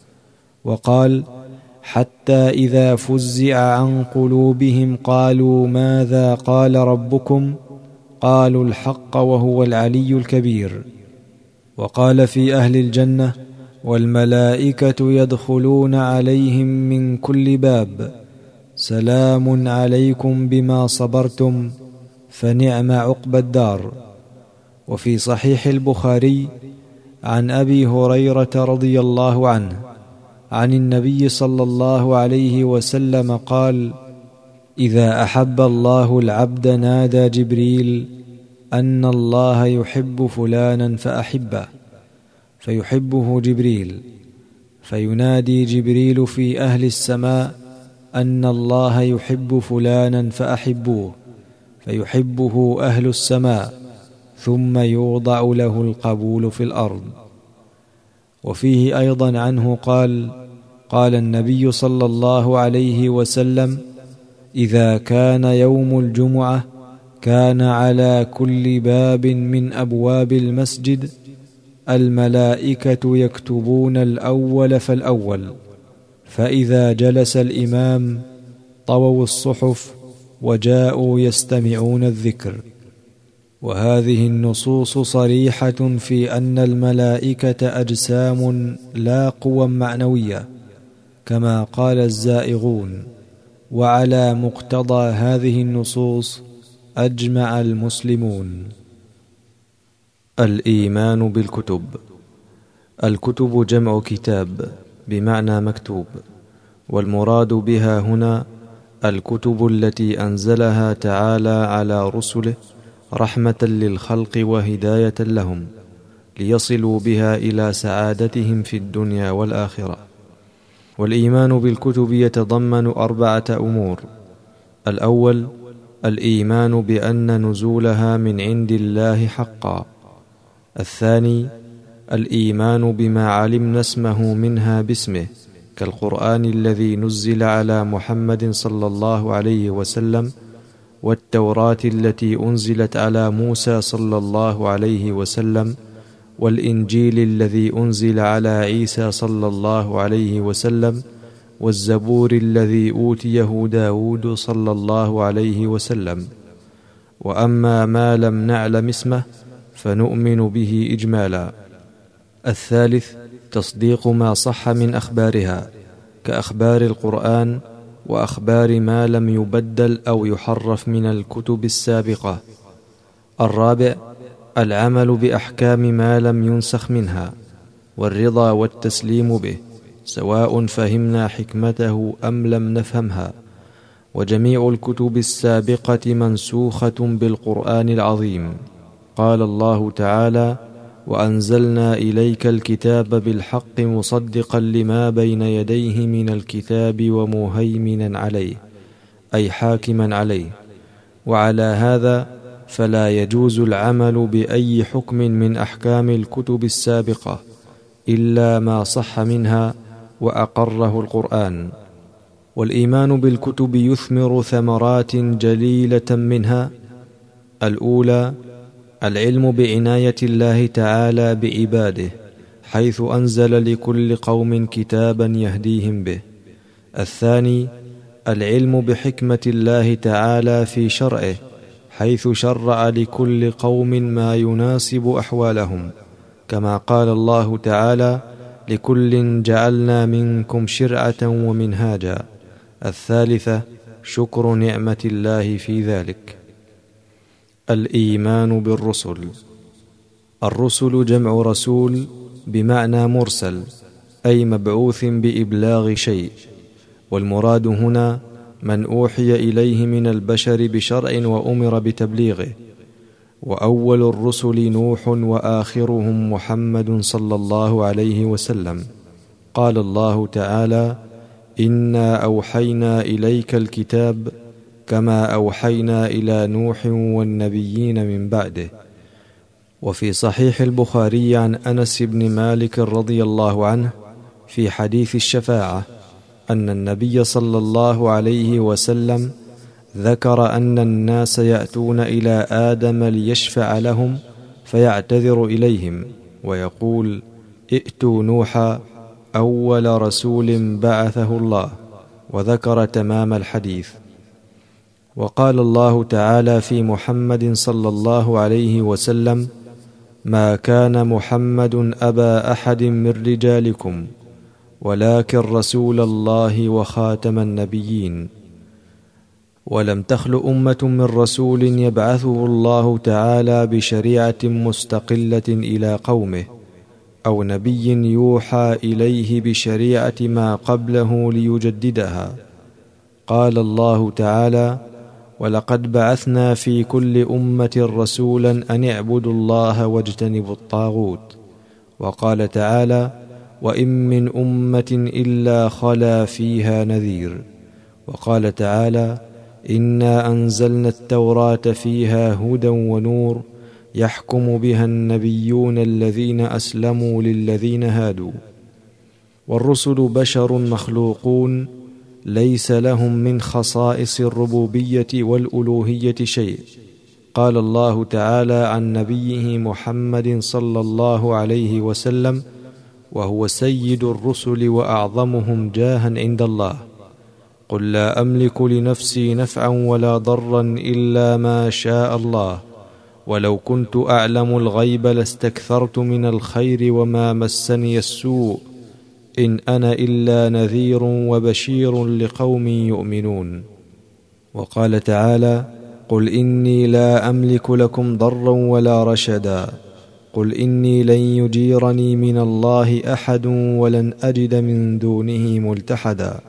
وقال: حتى إذا فزع عن قلوبهم قالوا ماذا قال ربكم؟ قالوا الحق وهو العلي الكبير. وقال في أهل الجنة: والملائكة يدخلون عليهم من كل باب سلام عليكم بما صبرتم فنعم عقبى الدار. وفي صحيح البخاري عن أبي هريرة رضي الله عنه عن النبي صلى الله عليه وسلم قال: إذا أحب الله العبد نادى جبريل أن الله يحب فلانا فأحبه، فيحبه جبريل، فينادي جبريل في أهل السماء أن الله يحب فلانا فأحبوه، فيحبه أهل السماء، ثم يوضع له القبول في الأرض. وفيه أيضا عنه قال: قال النبي صلى الله عليه وسلم: إذا كان يوم الجمعة كان على كل باب من أبواب المسجد الملائكة يكتبون الأول فالأول، فإذا جلس الإمام طووا الصحف وجاءوا يستمعون الذكر. وهذه النصوص صريحة في أن الملائكة أجسام لا قوى معنوية كما قال الزائغون، وعلى مقتضى هذه النصوص أجمع المسلمون. الإيمان بالكتب. الكتب جمع كتاب بمعنى مكتوب، والمراد بها هنا الكتب التي أنزلها تعالى على رسله رحمة للخلق وهداية لهم ليصلوا بها إلى سعادتهم في الدنيا والآخرة. والإيمان بالكتب يتضمن أربعة أمور: الأول الإيمان بأن نزولها من عند الله حقا. الثاني الإيمان بما علمنا اسمه منها باسمه كالقرآن الذي نزل على محمد صلى الله عليه وسلم، والتوراة التي أنزلت على موسى صلى الله عليه وسلم، والإنجيل الذي أنزل على عيسى صلى الله عليه وسلم، والزبور الذي أوتيه داود صلى الله عليه وسلم. وأما ما لم نعلم اسمه فنؤمن به إجمالا. الثالث تصديق ما صح من أخبارها كأخبار القرآن وأخبار ما لم يبدل أو يحرف من الكتب السابقة. الرابع العمل بأحكام ما لم ينسخ منها، والرضا والتسليم به سواء فهمنا حكمته أم لم نفهمها. وجميع الكتب السابقة منسوخة بالقرآن العظيم. قال الله تعالى: وأنزلنا إليك الكتاب بالحق مصدقا لما بين يديه من الكتاب ومهيمنا عليه، أي حاكما عليه. وعلى هذا فلا يجوز العمل بأي حكم من أحكام الكتب السابقة إلا ما صح منها وأقره القرآن. والإيمان بالكتب يثمر ثمرات جليلة منها: الأولى العلم بعناية الله تعالى بعباده حيث أنزل لكل قوم كتابا يهديهم به. الثاني العلم بحكمة الله تعالى في شرعه حيث شرع لكل قوم ما يناسب أحوالهم، كما قال الله تعالى: لكل جعلنا منكم شرعة ومنهاجا. الثالثة شكر نعمة الله في ذلك. الإيمان بالرسل. الرسل جمع رسول بمعنى مرسل، أي مبعوث بإبلاغ شيء، والمراد هنا من أوحي إليه من البشر بشرع وأمر بتبليغه. وأول الرسل نوح وآخرهم محمد صلى الله عليه وسلم. قال الله تعالى: إنا أوحينا إليك الكتاب كما أوحينا إلى نوح والنبيين من بعده. وفي صحيح البخاري عن أنس بن مالك رضي الله عنه في حديث الشفاعة أن النبي صلى الله عليه وسلم ذكر أن الناس يأتون إلى آدم ليشفع لهم فيعتذر إليهم ويقول: ائتوا نوحا أول رسول بعثه الله، وذكر تمام الحديث. وقال الله تعالى في محمد صلى الله عليه وسلم: ما كان محمد أبا أحد من رجالكم ولكن رسول الله وخاتم النبيين. ولم تخل أمة من رسول يبعثه الله تعالى بشريعة مستقلة إلى قومه، أو نبي يوحى إليه بشريعة ما قبله ليجددها. قال الله تعالى: ولقد بعثنا في كل أمة رسولا أن اعبدوا الله واجتنبوا الطاغوت. وقال تعالى: وإن من أمة إلا خلا فيها نذير. وقال تعالى: إنا أنزلنا التوراة فيها هدى ونور يحكم بها النبيون الذين أسلموا للذين هادوا. والرسل بشر مخلوقون ليس لهم من خصائص الربوبية والألوهية شيء. قال الله تعالى عن نبيه محمد صلى الله عليه وسلم، وهو سيد الرسل وأعظمهم جاها عند الله: قل لا أملك لنفسي نفعا ولا ضرا إلا ما شاء الله، ولو كنت أعلم الغيب لاستكثرت من الخير وما مسني السوء، إن أنا إلا نذير وبشير لقوم يؤمنون. وقال تعالى: قل إني لا أملك لكم ضرا ولا رشدا، قل إني لن يجيرني من الله أحد ولن أجد من دونه ملتحدا.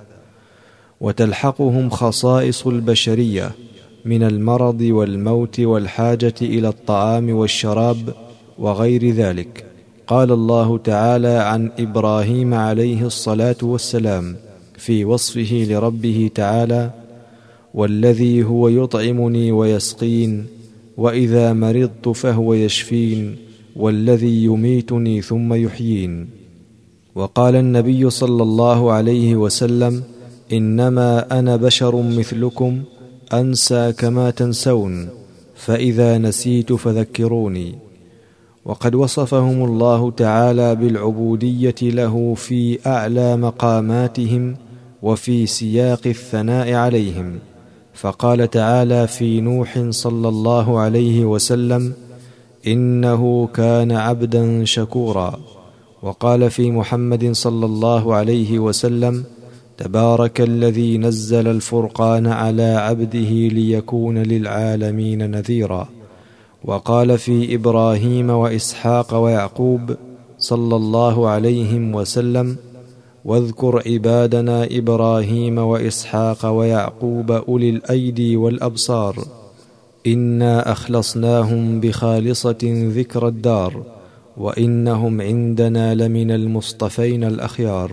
وتلحقهم خصائص البشرية من المرض والموت والحاجة إلى الطعام والشراب وغير ذلك. قال الله تعالى عن إبراهيم عليه الصلاة والسلام في وصفه لربه تعالى: والذي هو يطعمني ويسقين، وإذا مرضت فهو يشفين، والذي يميتني ثم يحيين. وقال النبي صلى الله عليه وسلم: إنما أنا بشر مثلكم أنسى كما تنسون، فإذا نسيت فذكروني. وقد وصفهم الله تعالى بالعبودية له في أعلى مقاماتهم وفي سياق الثناء عليهم، فقال تعالى في نوح صلى الله عليه وسلم: إنه كان عبدا شكورا. وقال في محمد صلى الله عليه وسلم: تبارك الذي نزل الفرقان على عبده ليكون للعالمين نذيرا. وقال في إبراهيم وإسحاق ويعقوب صلى الله عليهم وسلم: واذكر عبادنا إبراهيم وإسحاق ويعقوب أولي الأيدي والأبصار، إنا أخلصناهم بخالصة ذكر الدار، وإنهم عندنا لمن المصطفين الأخيار.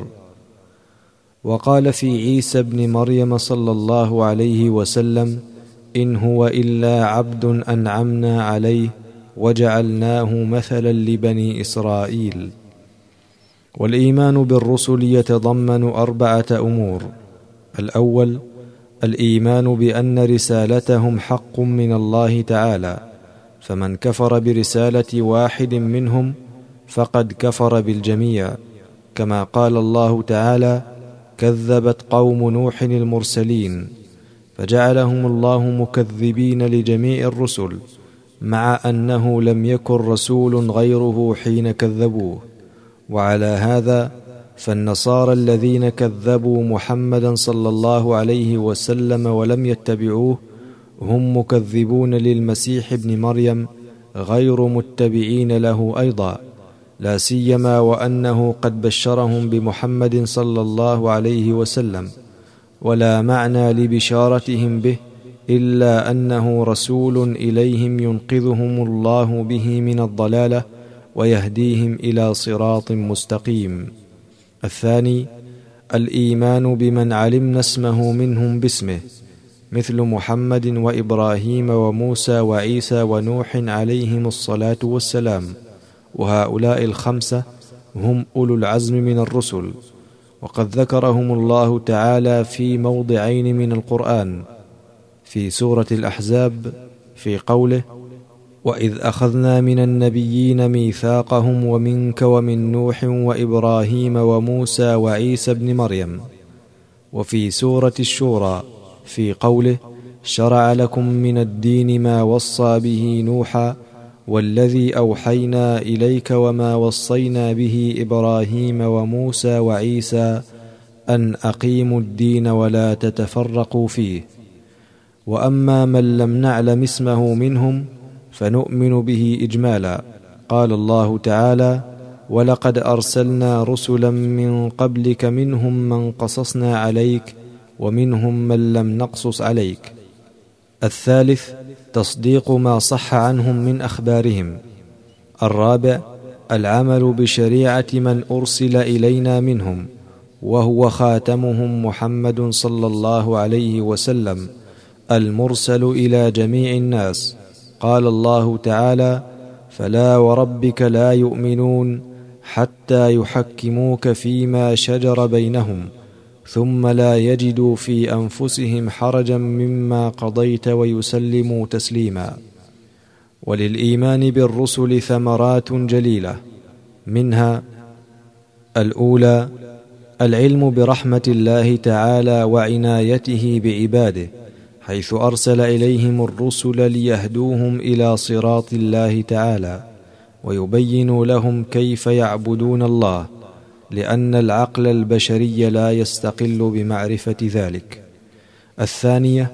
وقال في عيسى ابن مريم صلى الله عليه وسلم: إن هو إلا عبد أنعمنا عليه وجعلناه مثلا لبني إسرائيل. والإيمان بالرسل يتضمن أربعة أمور: الأول الإيمان بأن رسالتهم حق من الله تعالى، فمن كفر برسالة واحد منهم فقد كفر بالجميع، كما قال الله تعالى: كذبت قوم نوح المرسلين، فجعلهم الله مكذبين لجميع الرسل، مع أنه لم يكن رسول غيره حين كذبوه. وعلى هذا فالنصارى الذين كذبوا محمدا صلى الله عليه وسلم ولم يتبعوه هم مكذبون للمسيح ابن مريم غير متبعين له أيضا، لا سيما وأنه قد بشرهم بمحمد صلى الله عليه وسلم، ولا معنى لبشارتهم به إلا أنه رسول إليهم ينقذهم الله به من الضلالة ويهديهم إلى صراط مستقيم. الثاني الإيمان بمن علمنا اسمه منهم باسمه، مثل محمد وإبراهيم وموسى وعيسى ونوح عليهم الصلاة والسلام، وهؤلاء الخمسة هم أولو العزم من الرسل، وقد ذكرهم الله تعالى في موضعين من القرآن، في سورة الأحزاب في قوله: وإذ أخذنا من النبيين ميثاقهم ومنك ومن نوح وإبراهيم وموسى وعيسى ابن مريم، وفي سورة الشورى في قوله: شرع لكم من الدين ما وصى به نوحا والذي أوحينا إليك وما وصينا به إبراهيم وموسى وعيسى أن أقيموا الدين ولا تتفرقوا فيه. وأما من لم نعلم اسمه منهم فنؤمن به إجمالا. قال الله تعالى: ولقد أرسلنا رسلا من قبلك منهم من قصصنا عليك ومنهم من لم نقصص عليك. الثالث تصديق ما صح عنهم من أخبارهم. الرابع العمل بشريعة من أرسل إلينا منهم، وهو خاتمهم محمد صلى الله عليه وسلم المرسل إلى جميع الناس. قال الله تعالى: فلا وربك لا يؤمنون حتى يحكموك فيما شجر بينهم ثم لا يجدوا في أنفسهم حرجا مما قضيت ويسلموا تسليما. وللإيمان بالرسل ثمرات جليلة، منها: الأولى العلم برحمة الله تعالى وعنايته بعباده، حيث أرسل إليهم الرسل ليهدوهم إلى صراط الله تعالى ويبينوا لهم كيف يعبدون الله، لأن العقل البشري لا يستقل بمعرفة ذلك. الثانية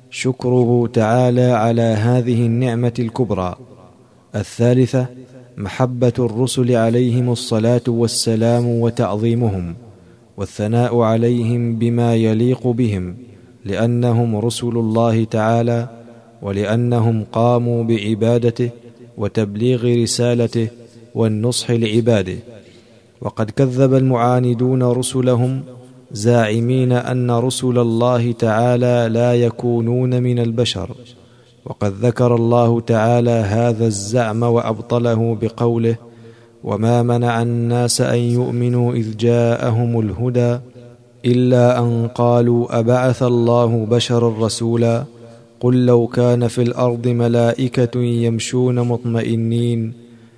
شكره تعالى على هذه النعمة الكبرى. الثالثة محبة الرسل عليهم الصلاة والسلام وتعظيمهم والثناء عليهم بما يليق بهم، لأنهم رسل الله تعالى، ولأنهم قاموا بعبادته وتبليغ رسالته والنصح لعباده. وقد كذب المعاندون رسلهم زاعمين أن رسل الله تعالى لا يكونون من البشر، وقد ذكر الله تعالى هذا الزعم وأبطله بقوله: وما منع الناس أن يؤمنوا إذ جاءهم الهدى إلا أن قالوا أبعث الله بشرا رسولا قل لو كان في الأرض ملائكة يمشون مطمئنين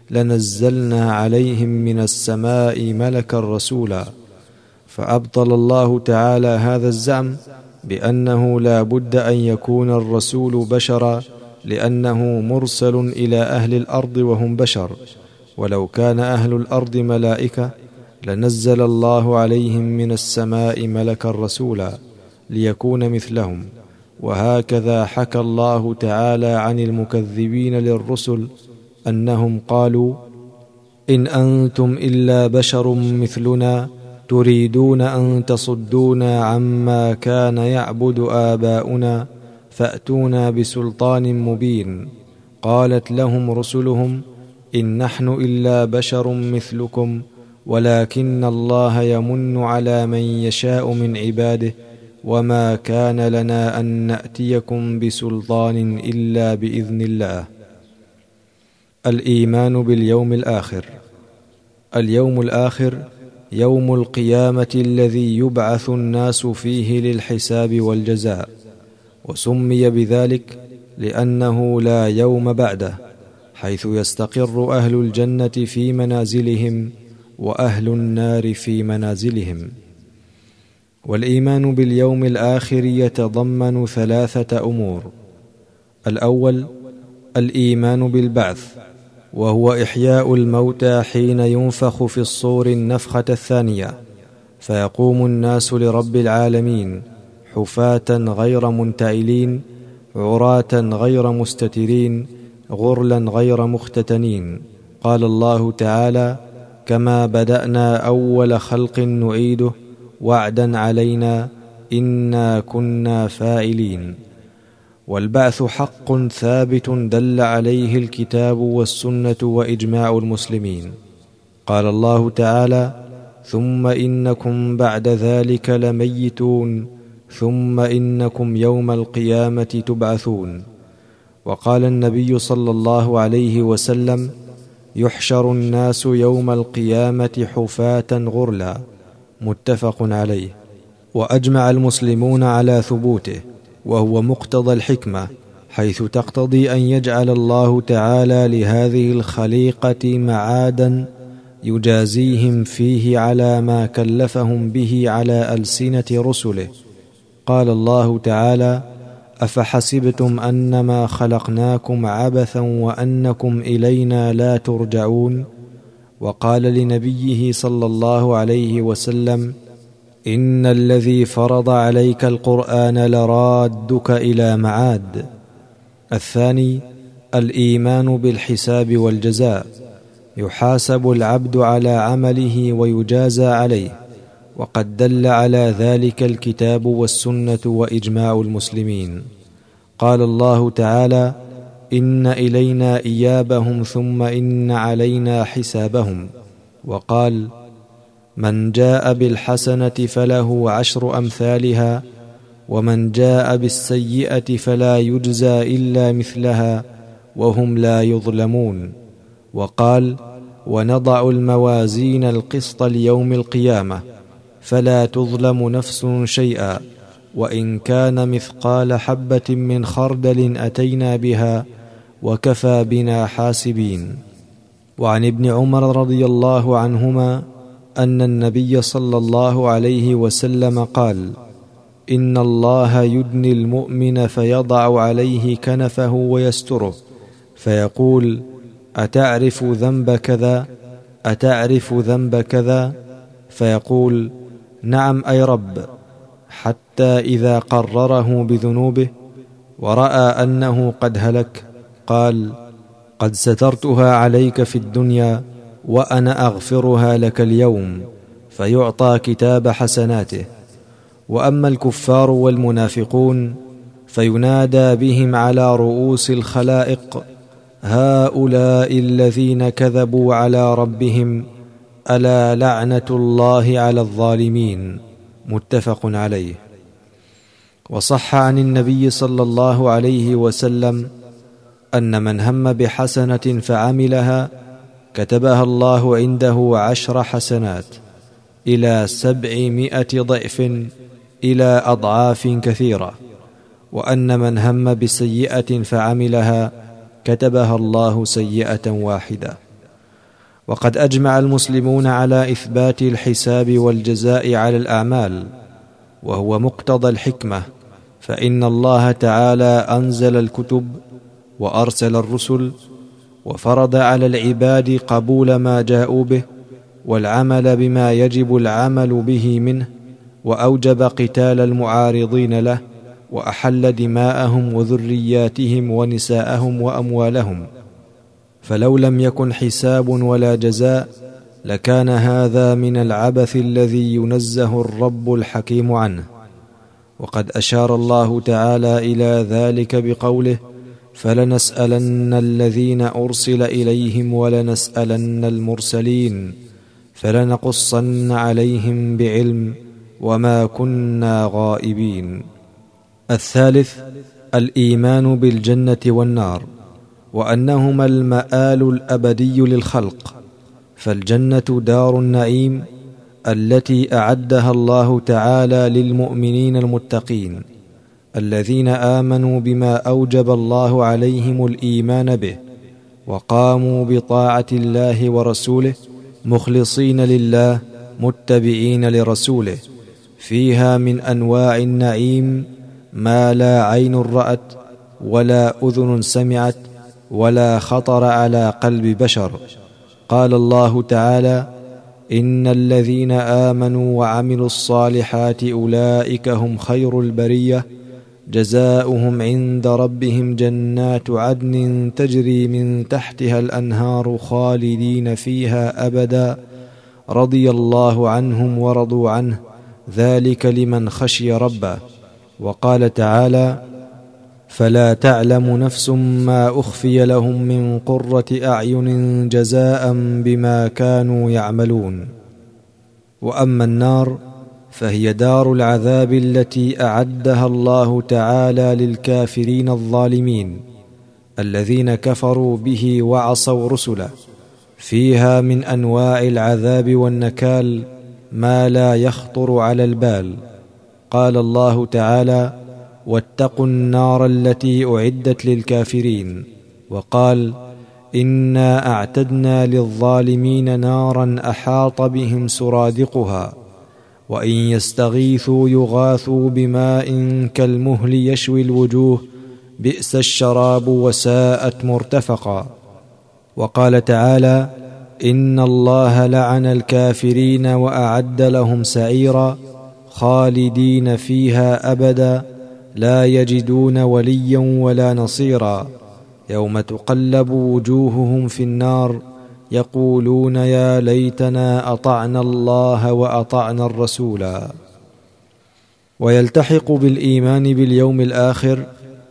لنزلنا عليهم من السماء ملكا رسولا. فأبطل الله تعالى هذا الزعم بأنه لا بد أن يكون الرسول بشرا، لأنه مرسل إلى أهل الأرض وهم بشر، ولو كان أهل الأرض ملائكة لنزل الله عليهم من السماء ملكا رسولا ليكون مثلهم. وهكذا حكى الله تعالى عن المكذبين للرسل أنهم قالوا: إن أنتم إلا بشر مثلنا تريدون أن تصدونا عما كان يعبد آباؤنا فأتونا بسلطان مبين. قالت لهم رسلهم: إن نحن إلا بشر مثلكم ولكن الله يمن على من يشاء من عباده وما كان لنا أن نأتيكم بسلطان إلا بإذن الله. الإيمان باليوم الآخر. اليوم الآخر يوم القيامة الذي يبعث الناس فيه للحساب والجزاء، وسمي بذلك لأنه لا يوم بعده، حيث يستقر أهل الجنة في منازلهم وأهل النار في منازلهم. والإيمان باليوم الآخر يتضمن ثلاثة أمور: الأول الإيمان بالبعث، وهو إحياء الموتى حين ينفخ في الصور النفخة الثانية، فيقوم الناس لرب العالمين حفاة غير منتعلين، عراة غير مستترين، غرلا غير مختتنين. قال الله تعالى: كما بدأنا أول خلق نعيده وعدا علينا إنا كنا فاعلين. والبعث حق ثابت دل عليه الكتاب والسنة وإجماع المسلمين. قال الله تعالى: ثم إنكم بعد ذلك لميتون ثم إنكم يوم القيامة تبعثون. وقال النبي صلى الله عليه وسلم: يحشر الناس يوم القيامة حفاة غرلا، متفق عليه. وأجمع المسلمون على ثبوته، وهو مقتضى الحكمة، حيث تقتضي أن يجعل الله تعالى لهذه الخليقة معادا يجازيهم فيه على ما كلفهم به على ألسنة رسله. قال الله تعالى: أفحسبتم أنما خلقناكم عبثا وأنكم إلينا لا ترجعون. وقال لنبيه صلى الله عليه وسلم: إن الذي فرض عليك القرآن لرادك إلى معاد. الثاني الإيمان بالحساب والجزاء، يحاسب العبد على عمله ويجازى عليه، وقد دل على ذلك الكتاب والسنة وإجماع المسلمين. قال الله تعالى: إن إلينا إيابهم ثم إن علينا حسابهم. وقال: من جاء بالحسنة فله عشر أمثالها ومن جاء بالسيئة فلا يجزى إلا مثلها وهم لا يظلمون. وقال: ونضع الموازين القسط ليوم القيامة فلا تظلم نفس شيئا وإن كان مثقال حبة من خردل أتينا بها وكفى بنا حاسبين. وعن ابن عمر رضي الله عنهما أن النبي صلى الله عليه وسلم قال: إن الله يدني المؤمن فيضع عليه كنفه ويستره، فيقول: أتعرف ذنب كذا؟ أتعرف ذنب كذا؟ فيقول: نعم أي رب. حتى إذا قرره بذنوبه ورأى أنه قد هلك قال: قد سترتها عليك في الدنيا وأنا أغفرها لك اليوم، فيعطى كتاب حسناته. وأما الكفار والمنافقون فينادى بهم على رؤوس الخلائق: هؤلاء الذين كذبوا على ربهم، ألا لعنة الله على الظالمين، متفق عليه. وصح عن النبي صلى الله عليه وسلم أن من هم بحسنة فعملها كتبها الله عنده عشر حسنات إلى سبعمائة ضعف إلى أضعاف كثيرة، وأن من هم بسيئة فعملها كتبها الله سيئة واحدة. وقد أجمع المسلمون على إثبات الحساب والجزاء على الأعمال، وهو مقتضى الحكمة، فإن الله تعالى أنزل الكتب وأرسل الرسل وفرض على العباد قبول ما جاءوا به والعمل بما يجب العمل به منه، وأوجب قتال المعارضين له، وأحل دماءهم وذرياتهم ونساءهم وأموالهم. فلو لم يكن حساب ولا جزاء لكان هذا من العبث الذي ينزه الرب الحكيم عنه. وقد أشار الله تعالى إلى ذلك بقوله: فلنسألن الذين أرسل إليهم ولنسألن المرسلين فلنقصن عليهم بعلم وما كنا غائبين. الثالث الإيمان بالجنة والنار، وأنهما المآل الأبدي للخلق. فالجنة دار النعيم التي أعدها الله تعالى للمؤمنين المتقين الذين آمنوا بما أوجب الله عليهم الإيمان به وقاموا بطاعة الله ورسوله مخلصين لله متبعين لرسوله، فيها من أنواع النعيم ما لا عين رأت ولا أذن سمعت ولا خطر على قلب بشر. قال الله تعالى: إن الذين آمنوا وعملوا الصالحات أولئك هم خير البرية، جزاؤهم عند ربهم جنات عدن تجري من تحتها الأنهار خالدين فيها أبدا رضي الله عنهم ورضوا عنه ذلك لمن خشي ربه. وقال تعالى: فلا تعلم نفس ما أخفي لهم من قرة أعين جزاء بما كانوا يعملون. وأما النار فهي دار العذاب التي أعدها الله تعالى للكافرين الظالمين الذين كفروا به وعصوا رسله، فيها من أنواع العذاب والنكال ما لا يخطر على البال. قال الله تعالى: واتقوا النار التي أعدت للكافرين. وقال: إنا أعتدنا للظالمين نارا أحاط بهم سرادقها وإن يستغيثوا يغاثوا بماء كالمهل يشوي الوجوه بئس الشراب وساءت مرتفقا. وقال تعالى: إن الله لعن الكافرين وأعد لهم سعيرا خالدين فيها أبدا لا يجدون وليا ولا نصيرا يوم تقلب وجوههم في النار يقولون يا ليتنا أطعنا الله وأطعنا الرسولا. ويلتحق بالإيمان باليوم الآخر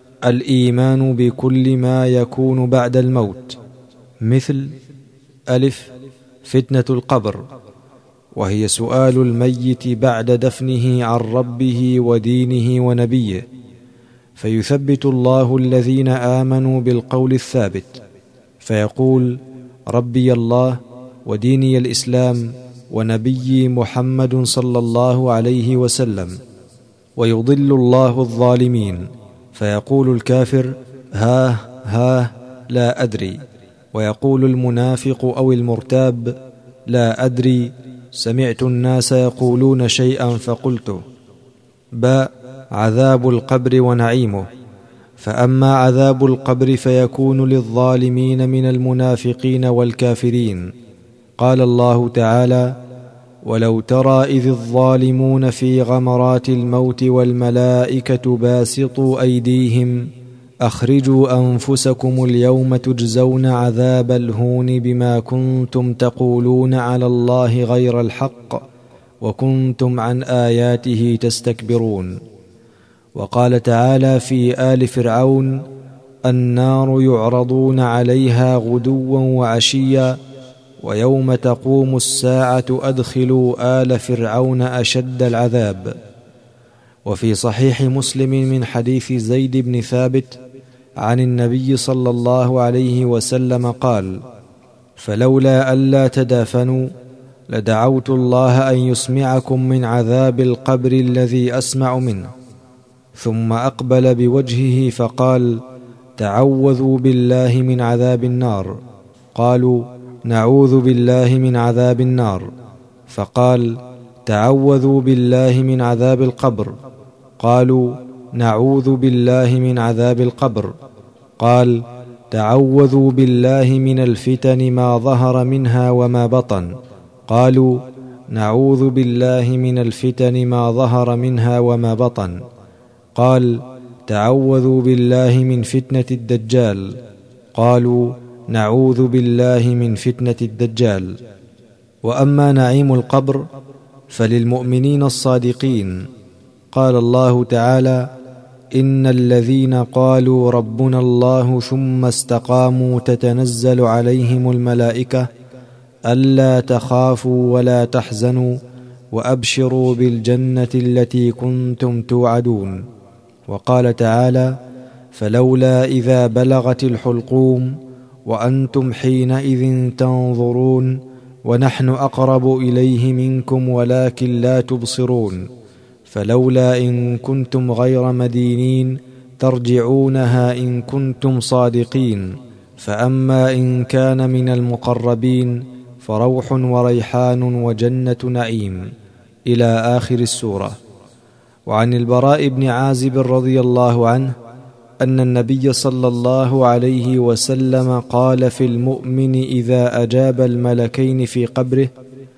الإيمان بكل ما يكون بعد الموت، مثل: ألف فتنة القبر، وهي سؤال الميت بعد دفنه عن ربه ودينه ونبيه، فيثبت الله الذين آمنوا بالقول الثابت، فيقول: ربي الله وديني الإسلام ونبيي محمد صلى الله عليه وسلم. ويضل الله الظالمين، فيقول الكافر: هاه هاه لا أدري. ويقول المنافق أو المرتاب: لا أدري، سمعت الناس يقولون شيئا فقلته. باء عذاب القبر ونعيمه. فأما عذاب القبر فيكون للظالمين من المنافقين والكافرين. قال الله تعالى: ولو ترى إذ الظالمون في غمرات الموت والملائكة باسطوا أيديهم أخرجوا أنفسكم اليوم تجزون عذاب الهون بما كنتم تقولون على الله غير الحق وكنتم عن آياته تستكبرون. وقال تعالى في آل فرعون: النار يعرضون عليها غدوا وعشيا ويوم تقوم الساعة أدخلوا آل فرعون أشد العذاب. وفي صحيح مسلم من حديث زيد بن ثابت عن النبي صلى الله عليه وسلم قال: فلولا ألا تدافنوا لدعوت الله أن يسمعكم من عذاب القبر الذي أسمع منه. ثم أقبل بوجهه فقال: تعوذوا بالله من عذاب النار. قالوا: نعوذ بالله من عذاب النار. فقال: تعوذوا بالله من عذاب القبر. قالوا: نعوذ بالله من عذاب القبر. قال: تعوذوا بالله من الفتن ما ظهر منها وما بطن. قالوا: نعوذ بالله من الفتن ما ظهر منها وما بطن. قال: تعوذوا بالله من فتنة الدجال. قالوا: نعوذ بالله من فتنة الدجال. وأما نعيم القبر فللمؤمنين الصادقين. قال الله تعالى: إن الذين قالوا ربنا الله ثم استقاموا تتنزل عليهم الملائكة ألا تخافوا ولا تحزنوا وأبشروا بالجنة التي كنتم توعدون. وقال تعالى: فلولا إذا بلغت الحلقوم وأنتم حينئذ تنظرون ونحن أقرب إليه منكم ولكن لا تبصرون. فلولا إن كنتم غير مدينين ترجعونها إن كنتم صادقين. فأما إن كان من المقربين فروح وريحان وجنة نعيم، إلى آخر السورة. وعن البراء بن عازب رضي الله عنه أن النبي صلى الله عليه وسلم قال في المؤمن إذا أجاب الملكين في قبره: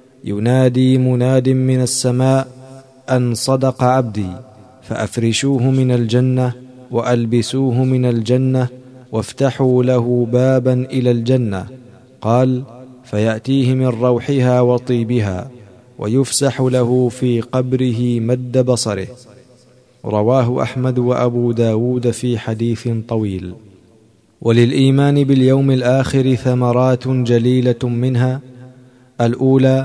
ينادي مناد من السماء أن صدق عبدي، فأفرشوه من الجنة وألبسوه من الجنة وافتحوا له بابا إلى الجنة. قال: فيأتيه من روحها وطيبها، ويفسح له في قبره مد بصره. رواه أحمد وأبو داود في حديث طويل. وللإيمان باليوم الآخر ثمرات جليلة، منها: الأولى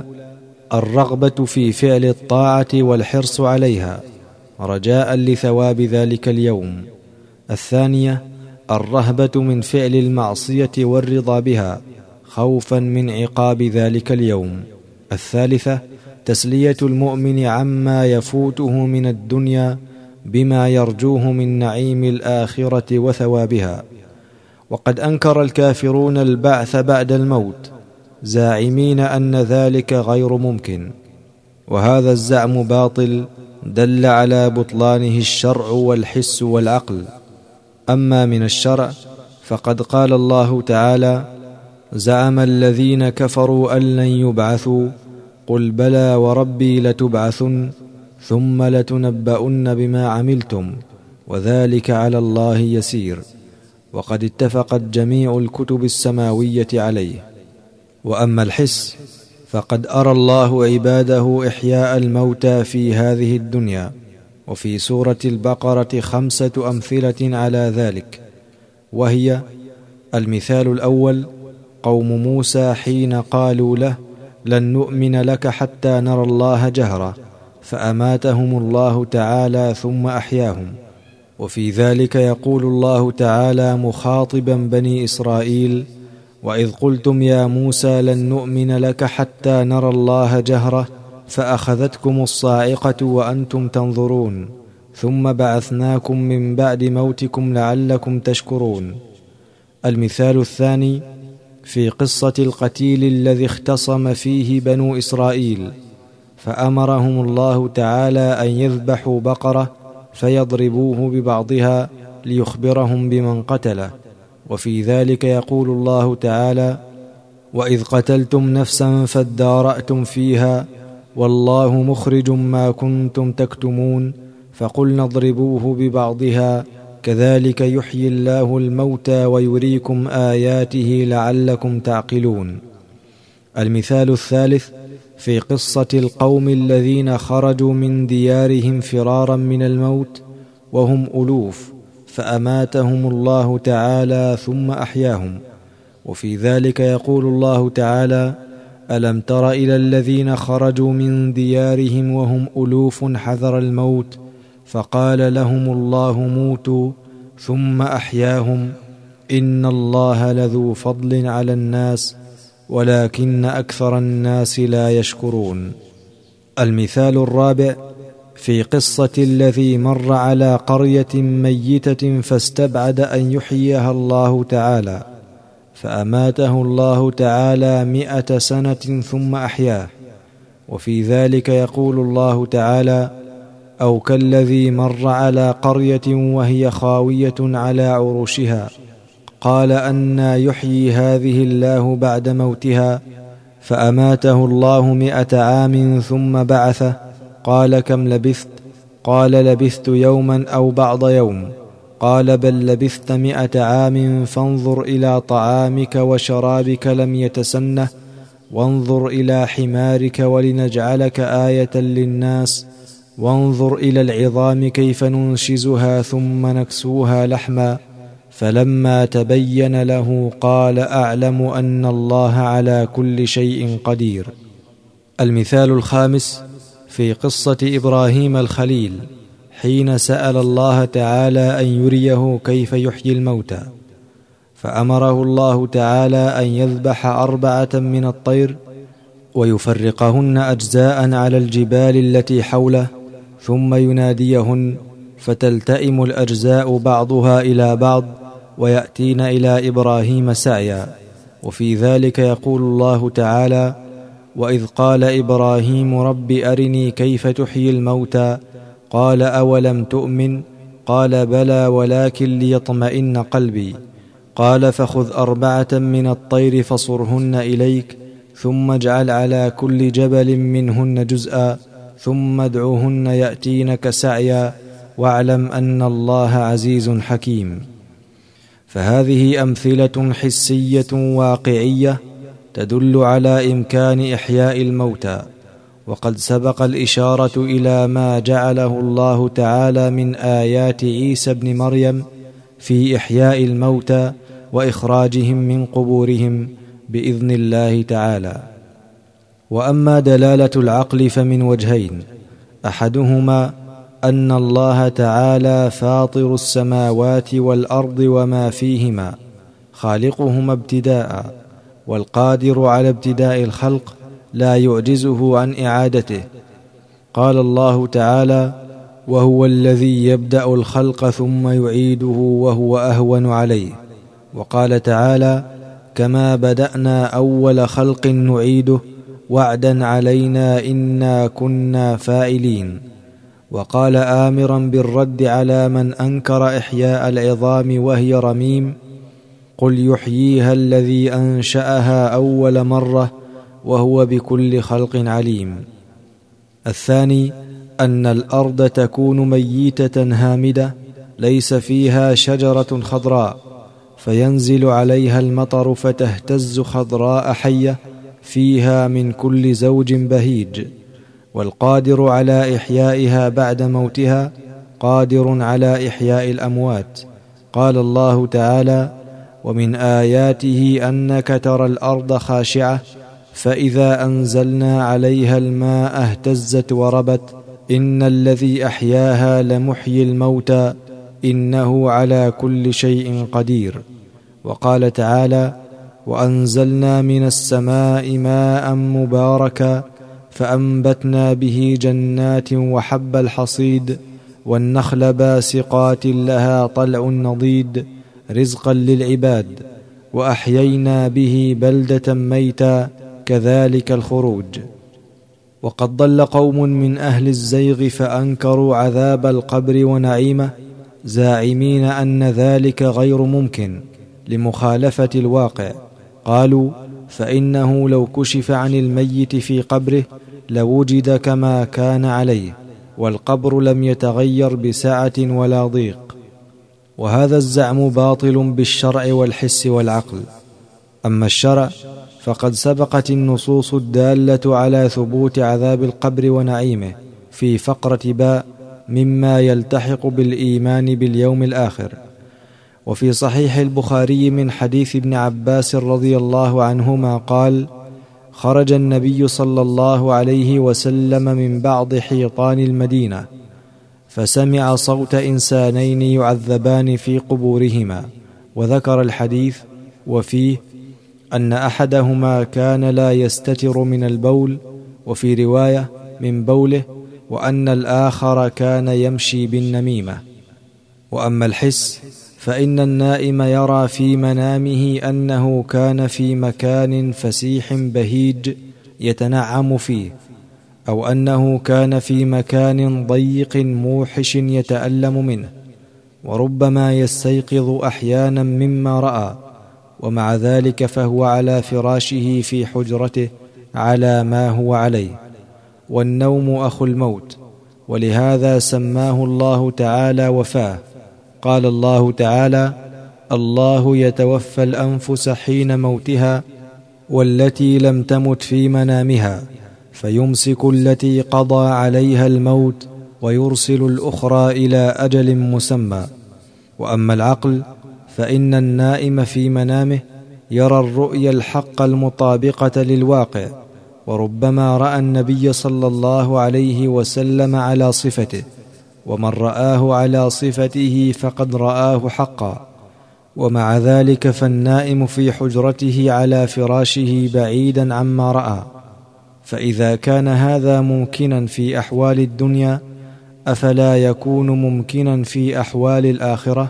الرغبة في فعل الطاعة والحرص عليها رجاء لثواب ذلك اليوم. الثانية الرهبة من فعل المعصية والرضا بها خوفا من عقاب ذلك اليوم. الثالثة تسلية المؤمن عما يفوته من الدنيا بما يرجوه من نعيم الآخرة وثوابها. وقد أنكر الكافرون البعث بعد الموت زاعمين أن ذلك غير ممكن، وهذا الزعم باطل دل على بطلانه الشرع والحس والعقل. أما من الشرع فقد قال الله تعالى: زعم الذين كفروا أن لن يبعثوا قل بلى وربي لتبعثن ثم لتنبؤن بما عملتم وذلك على الله يسير. وقد اتفقت جميع الكتب السماوية عليه. وأما الحس فقد أرى الله عباده إحياء الموتى في هذه الدنيا، وفي سورة البقرة خمسة أمثلة على ذلك، وهي: المثال الأول قوم موسى حين قالوا له: لن نؤمن لك حتى نرى الله جهرة، فأماتهم الله تعالى ثم أحياهم. وفي ذلك يقول الله تعالى مخاطبا بني إسرائيل: وإذ قلتم يا موسى لن نؤمن لك حتى نرى الله جهرة فأخذتكم الصاعقة وأنتم تنظرون ثم بعثناكم من بعد موتكم لعلكم تشكرون. المثال الثاني في قصة القتيل الذي اختصم فيه بنو إسرائيل، فأمرهم الله تعالى أن يذبحوا بقرة فيضربوه ببعضها ليخبرهم بمن قتله. وفي ذلك يقول الله تعالى: وإذ قتلتم نفسا فادارأتم فيها والله مخرج ما كنتم تكتمون فقلنا اضربوه ببعضها كذلك يحيي الله الموتى ويريكم آياته لعلكم تعقلون. المثال الثالث في قصة القوم الذين خرجوا من ديارهم فرارا من الموت وهم ألوف فأماتهم الله تعالى ثم أحياهم. وفي ذلك يقول الله تعالى: ألم تر إلى الذين خرجوا من ديارهم وهم ألوف حذر الموت فقال لهم الله موتوا ثم أحياهم إن الله لذو فضل على الناس ولكن أكثر الناس لا يشكرون. المثال الرابع في قصة الذي مر على قرية ميتة فاستبعد أن يحييها الله تعالى فأماته الله تعالى مئة سنة ثم أحياه. وفي ذلك يقول الله تعالى: أو كالذي مر على قرية وهي خاوية على عروشها قال أنى يحيي هذه الله بعد موتها فأماته الله مئة عام ثم بعثه قال كم لبثت؟ قال لبثت يوما أو بعض يوم. قال بل لبثت مئة عام فانظر إلى طعامك وشرابك لم يتسنه وانظر إلى حمارك ولنجعلك آية للناس وانظر إلى العظام كيف ننشزها ثم نكسوها لحما فلما تبين له قال أعلم أن الله على كل شيء قدير. المثال الخامس في قصة إبراهيم الخليل حين سأل الله تعالى أن يريه كيف يحيي الموتى فأمره الله تعالى أن يذبح أربعة من الطير ويفرقهن أجزاء على الجبال التي حوله ثم يناديهن فتلتئم الأجزاء بعضها إلى بعض ويأتين إلى إبراهيم سعيا. وفي ذلك يقول الله تعالى: وإذ قال إبراهيم رب أرني كيف تحيي الموتى قال أولم تؤمن قال بلى ولكن ليطمئن قلبي قال فخذ أربعة من الطير فصرهن إليك ثم اجعل على كل جبل منهن جزءا ثم ادعوهن يأتينك سعيا واعلم أن الله عزيز حكيم. فهذه أمثلة حسية واقعية تدل على إمكان إحياء الموتى، وقد سبق الإشارة إلى ما جعله الله تعالى من آيات عيسى ابن مريم في إحياء الموتى وإخراجهم من قبورهم بإذن الله تعالى. وأما دلالة العقل فمن وجهين: أحدهما أن الله تعالى فاطر السماوات والأرض وما فيهما، خالقهما ابتداء، والقادر على ابتداء الخلق لا يعجزه عن إعادته. قال الله تعالى: وهو الذي يبدأ الخلق ثم يعيده وهو أهون عليه. وقال تعالى: كما بدأنا أول خلق نعيده وعدا علينا إنا كنا فاعلين. وقال آمرا بالرد على من أنكر إحياء العظام وهي رميم: قل يحييها الذي أنشأها أول مرة وهو بكل خلق عليم. الثاني أن الأرض تكون ميتة هامدة ليس فيها شجرة خضراء، فينزل عليها المطر فتهتز خضراء حية فيها من كل زوج بهيج. والقادر على إحيائها بعد موتها قادر على إحياء الأموات. قال الله تعالى: ومن آياته أنك ترى الأرض خاشعة فإذا أنزلنا عليها الماء اهتزت وربت إن الذي أحياها لمحيي الموتى إنه على كل شيء قدير. وقال تعالى: وأنزلنا من السماء ماء مباركا فأنبتنا به جنات وحب الحصيد والنخل باسقات لها طلع نضيد رزقا للعباد وأحيينا به بلدة ميتا كذلك الخروج. وقد ضل قوم من أهل الزيغ فأنكروا عذاب القبر ونعيمه زاعمين أن ذلك غير ممكن لمخالفة الواقع. قالوا: فإنه لو كشف عن الميت في قبره لوجد كما كان عليه، والقبر لم يتغير بسعة ولا ضيق. وهذا الزعم باطل بالشرع والحس والعقل. أما الشرع فقد سبقت النصوص الدالة على ثبوت عذاب القبر ونعيمه في فقرة باء مما يلتحق بالإيمان باليوم الآخر. وفي صحيح البخاري من حديث ابن عباس رضي الله عنهما قال: خرج النبي صلى الله عليه وسلم من بعض حيطان المدينة فسمع صوت إنسانين يعذبان في قبورهما، وذكر الحديث وفيه أن أحدهما كان لا يستتر من البول، وفي رواية من بوله، وأن الآخر كان يمشي بالنميمة. وأما الحس فإن النائم يرى في منامه أنه كان في مكان فسيح بهيج يتنعم فيه، أو أنه كان في مكان ضيق موحش يتألم منه، وربما يستيقظ أحيانا مما رأى، ومع ذلك فهو على فراشه في حجرته على ما هو عليه. والنوم أخو الموت، ولهذا سماه الله تعالى وفاة. قال الله تعالى: الله يتوفى الأنفس حين موتها والتي لم تمت في منامها فيمسك التي قضى عليها الموت ويرسل الأخرى إلى أجل مسمى. وأما العقل فإن النائم في منامه يرى الرؤيا الحق المطابقة للواقع، وربما رأى النبي صلى الله عليه وسلم على صفته، ومن رآه على صفته فقد رآه حقا. ومع ذلك فالنائم في حجرته على فراشه بعيدا عما رأى. فإذا كان هذا ممكنا في أحوال الدنيا أفلا يكون ممكنا في أحوال الآخرة؟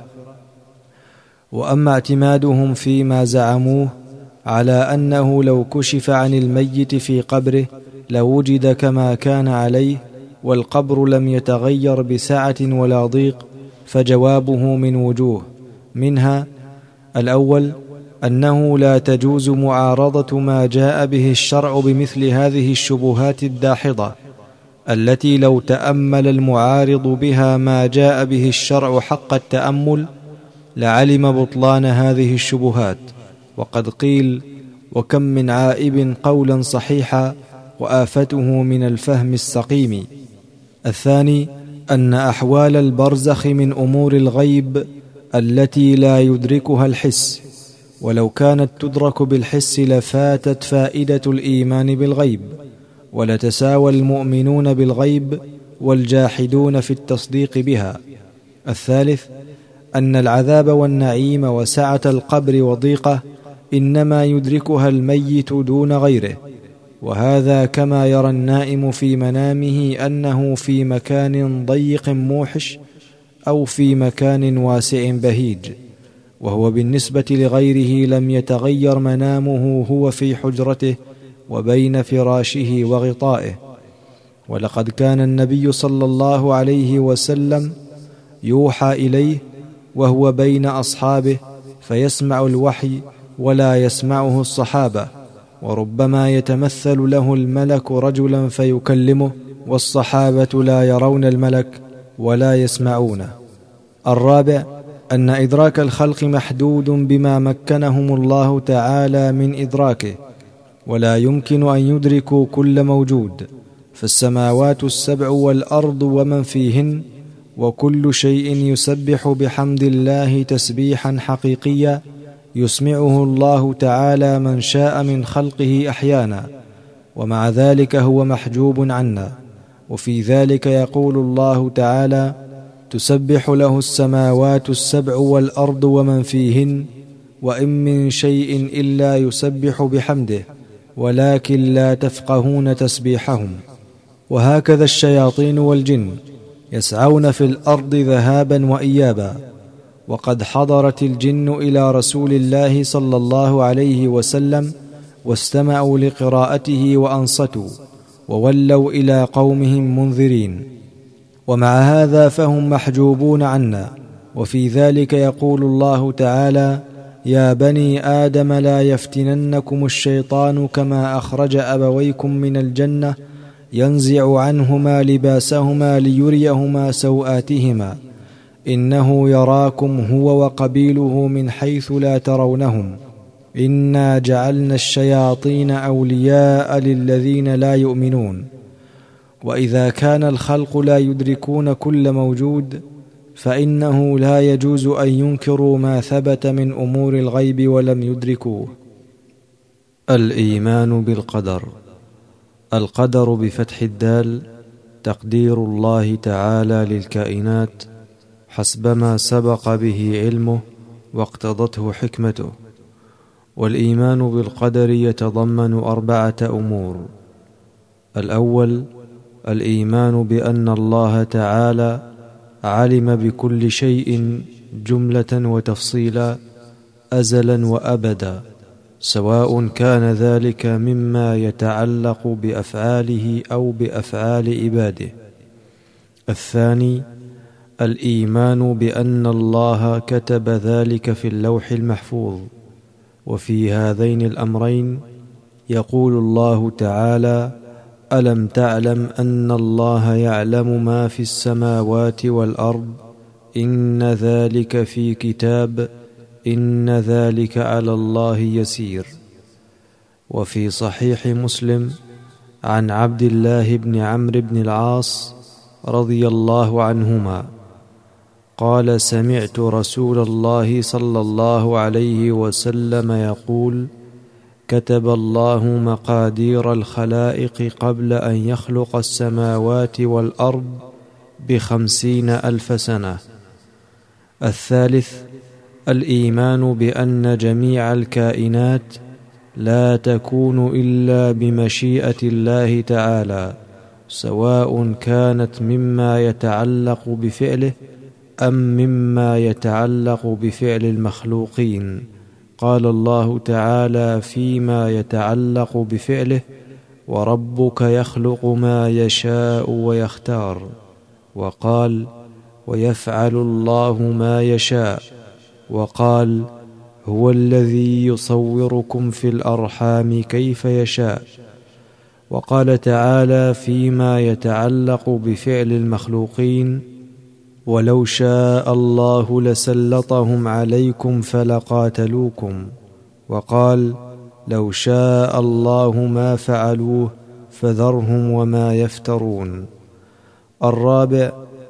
وأما اعتمادهم فيما زعموه على أنه لو كشف عن الميت في قبره لوجد كما كان عليه والقبر لم يتغير بسعة ولا ضيق، فجوابه من وجوه، منها: الأول أنه لا تجوز معارضة ما جاء به الشرع بمثل هذه الشبهات الداحضة التي لو تأمل المعارض بها ما جاء به الشرع حق التأمل لعلم بطلان هذه الشبهات. وقد قيل: وكم من عائب قولا صحيحا وآفته من الفهم السقيم. الثاني أن أحوال البرزخ من أمور الغيب التي لا يدركها الحس، ولو كانت تدرك بالحس لفاتت فائدة الإيمان بالغيب، ولتساوى المؤمنون بالغيب والجاحدون في التصديق بها. الثالث أن العذاب والنعيم وسعة القبر وضيقه إنما يدركها الميت دون غيره، وهذا كما يرى النائم في منامه أنه في مكان ضيق موحش أو في مكان واسع بهيج، وهو بالنسبة لغيره لم يتغير منامه هو في حجرته وبين فراشه وغطائه. ولقد كان النبي صلى الله عليه وسلم يوحى إليه وهو بين أصحابه فيسمع الوحي ولا يسمعه الصحابة، وربما يتمثل له الملك رجلا فيكلمه والصحابة لا يرون الملك ولا يسمعونه. الرابع أن إدراك الخلق محدود بما مكنهم الله تعالى من إدراكه، ولا يمكن أن يدركوا كل موجود، فالسماوات السبع والأرض ومن فيهن وكل شيء يسبح بحمد الله تسبيحا حقيقيا يسمعه الله تعالى من شاء من خلقه أحيانا، ومع ذلك هو محجوب عنا. وفي ذلك يقول الله تعالى: تسبح له السماوات السبع والأرض ومن فيهن وإن من شيء إلا يسبح بحمده ولكن لا تفقهون تسبيحهم. وهكذا الشياطين والجن يسعون في الأرض ذهابا وإيابا، وقد حضرت الجن إلى رسول الله صلى الله عليه وسلم واستمعوا لقراءته وأنصتوا وولوا إلى قومهم منذرين، ومع هذا فهم محجوبون عنا. وفي ذلك يقول الله تعالى: يا بني آدم لا يفتننكم الشيطان كما أخرج أبويكم من الجنة ينزع عنهما لباسهما ليريهما سوآتهما إنه يراكم هو وقبيله من حيث لا ترونهم إنا جعلنا الشياطين أولياء للذين لا يؤمنون. وإذا كان الخلق لا يدركون كل موجود فإنه لا يجوز أن ينكروا ما ثبت من أمور الغيب ولم يدركوه. الإيمان بالقدر. القدر بفتح الدال تقدير الله تعالى للكائنات حسبما سبق به علمه واقتضته حكمته. والإيمان بالقدر يتضمن أربعة أمور: الأول الإيمان بأن الله تعالى علم بكل شيء جملة وتفصيلا أزلا وأبدا، سواء كان ذلك مما يتعلق بأفعاله أو بأفعال عباده. الثاني الإيمان بأن الله كتب ذلك في اللوح المحفوظ. وفي هذين الأمرين يقول الله تعالى: ألم تعلم أن الله يعلم ما في السماوات والأرض إن ذلك في كتاب إن ذلك على الله يسير. وفي صحيح مسلم عن عبد الله بن عمرو بن العاص رضي الله عنهما قال: سمعت رسول الله صلى الله عليه وسلم يقول: كتب الله مقادير الخلائق قبل أن يخلق السماوات والأرض بخمسين ألف سنة. الثالث الإيمان بأن جميع الكائنات لا تكون إلا بمشيئة الله تعالى، سواء كانت مما يتعلق بفعله أم مما يتعلق بفعل المخلوقين. قال الله تعالى فيما يتعلق بفعله: وربك يخلق ما يشاء ويختار. وقال: ويفعل الله ما يشاء. وقال: هو الذي يصوركم في الأرحام كيف يشاء. وقال تعالى فيما يتعلق بفعل المخلوقين: ولو شاء الله لسلطهم عليكم فلقاتلوكم. وقال: لو شاء الله ما فعلوه فذرهم وما يفترون. الرابع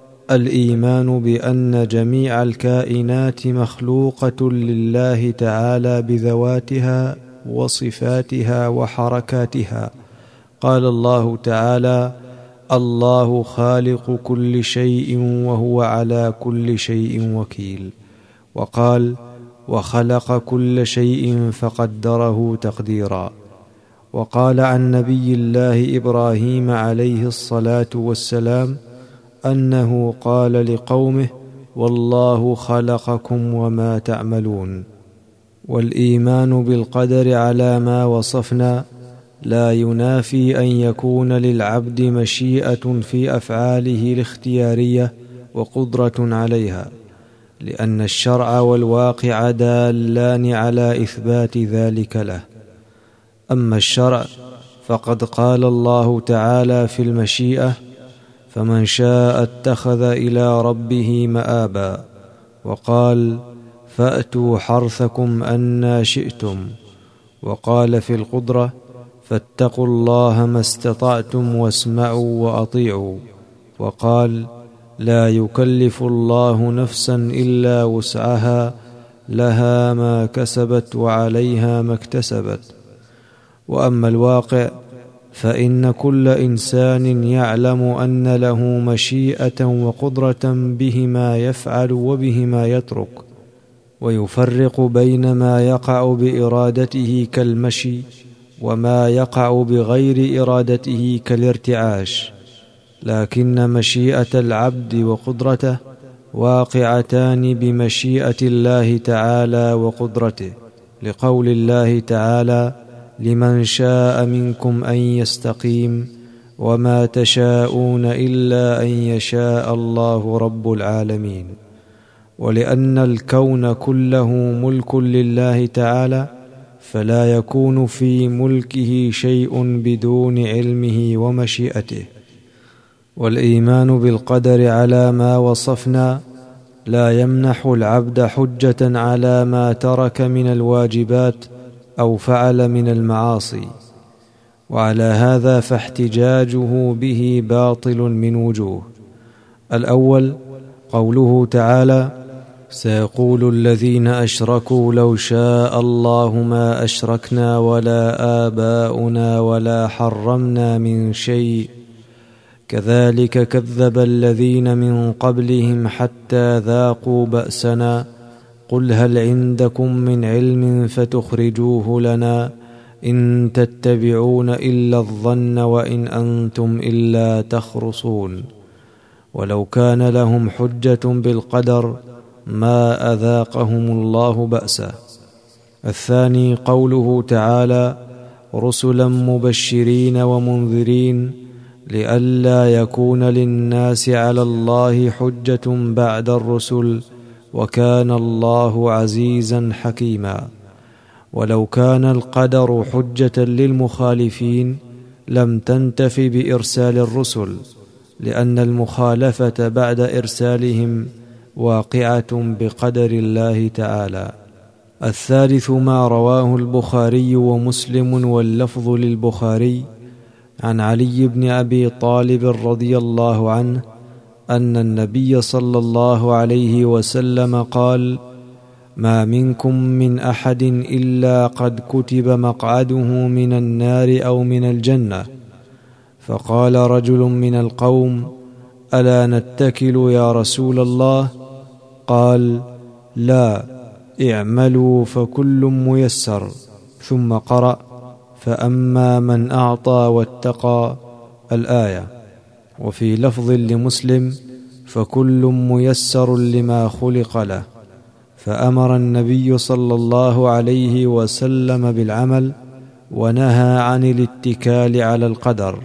الإيمان بأن جميع الكائنات مخلوقة لله تعالى بذواتها وصفاتها وحركاتها. قال الله تعالى: الله خالق كل شيء وهو على كل شيء وكيل. وقال: وخلق كل شيء فقدره تقديرا. وقال عن نبي الله إبراهيم عليه الصلاة والسلام أنه قال لقومه: والله خلقكم وما تعملون. والإيمان بالقدر على ما وصفنا لا ينافي أن يكون للعبد مشيئة في أفعاله الاختيارية وقدرة عليها، لأن الشرع والواقع دالان على إثبات ذلك له. أما الشرع فقد قال الله تعالى في المشيئة: فمن شاء اتخذ إلى ربه مآبا. وقال: فأتوا حرثكم أنى شئتم. وقال في القدرة: فاتقوا الله ما استطعتم واسمعوا وأطيعوا. وقال: لا يكلف الله نفسا إلا وسعها، لها ما كسبت وعليها ما اكتسبت. وأما الواقع فإن كل إنسان يعلم أن له مشيئة وقدرة بهما يفعل وبهما يترك، ويفرق بين ما يقع بإرادته كالمشي وما يقع بغير إرادته كالارتعاش. لكن مشيئة العبد وقدرته واقعتان بمشيئة الله تعالى وقدرته، لقول الله تعالى: لمن شاء منكم أن يستقيم وما تشاءون إلا أن يشاء الله رب العالمين. ولأن الكون كله ملك لله تعالى، فلا يكون في ملكه شيء بدون علمه ومشيئته. والإيمان بالقدر على ما وصفنا لا يمنح العبد حجة على ما ترك من الواجبات أو فعل من المعاصي، وعلى هذا فاحتجاجه به باطل من وجوه. الأول قوله تعالى: سيقول الذين أشركوا لو شاء الله ما أشركنا ولا آباؤنا ولا حرمنا من شيء كذلك كذب الذين من قبلهم حتى ذاقوا بأسنا قل هل عندكم من علم فتخرجوه لنا إن تتبعون إلا الظن وإن أنتم إلا تخرصون. ولو كان لهم حجة بالقدر ما أذاقهم الله بأسه. الثاني قوله تعالى: رسلا مبشرين ومنذرين لئلا يكون للناس على الله حجة بعد الرسل وكان الله عزيزا حكيما. ولو كان القدر حجة للمخالفين لم تنتف بإرسال الرسل، لأن المخالفة بعد إرسالهم واقعة بقدر الله تعالى. الثالث ما رواه البخاري ومسلم واللفظ للبخاري عن علي بن أبي طالب رضي الله عنه أن النبي صلى الله عليه وسلم قال: ما منكم من أحد إلا قد كتب مقعده من النار أو من الجنة. فقال رجل من القوم: ألا نتكل يا رسول الله؟ قال: لا، اعملوا فكل ميسر. ثم قرأ: فأما من أعطى واتقى الآية. وفي لفظ لمسلم: فكل ميسر لما خلق له. فأمر النبي صلى الله عليه وسلم بالعمل ونهى عن الاتكال على القدر.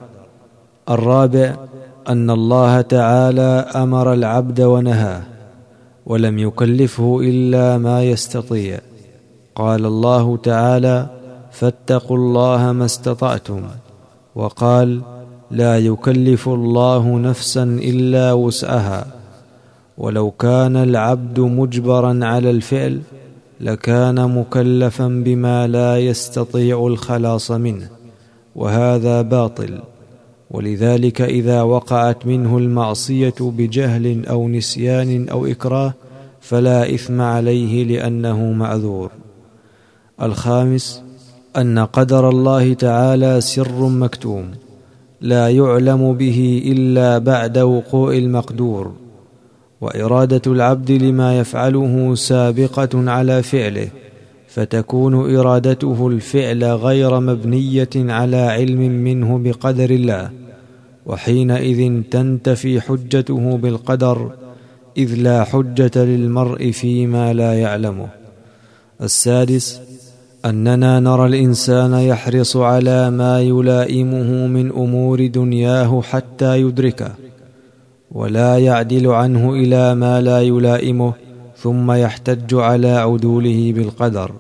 الرابع أن الله تعالى أمر العبد ونهاه ولم يكلفه إلا ما يستطيع. قال الله تعالى: فاتقوا الله ما استطعتم. وقال: لا يكلف الله نفسا إلا وسعها. ولو كان العبد مجبرا على الفعل لكان مكلفا بما لا يستطيع الخلاص منه، وهذا باطل. ولذلك إذا وقعت منه المعصية بجهل أو نسيان أو إكراه فلا إثم عليه لأنه معذور. الخامس أن قدر الله تعالى سر مكتوم لا يعلم به إلا بعد وقوع المقدور، وإرادة العبد لما يفعله سابقة على فعله، فتكون إرادته الفعل غير مبنية على علم منه بقدر الله، وحينئذ تنتفي حجته بالقدر، إذ لا حجة للمرء فيما لا يعلمه. السادس أننا نرى الإنسان يحرص على ما يلائمه من أمور دنياه حتى يدركه، ولا يعدل عنه إلى ما لا يلائمه ثم يحتج على عدوله بالقدر.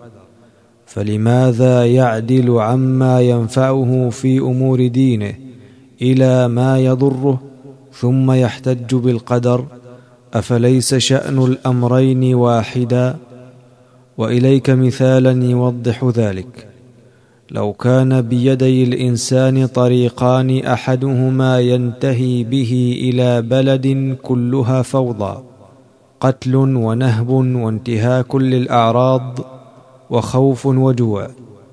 فلماذا يعدل عما ينفعه في أمور دينه إلى ما يضره ثم يحتج بالقدر؟ أفليس شأن الأمرين واحدا؟ وإليك مثالا يوضح ذلك. لو كان بيدي الإنسان طريقان أحدهما ينتهي به إلى بلد كلها فوضى، قتل ونهب وانتهاك للأعراض وخوف وجوع،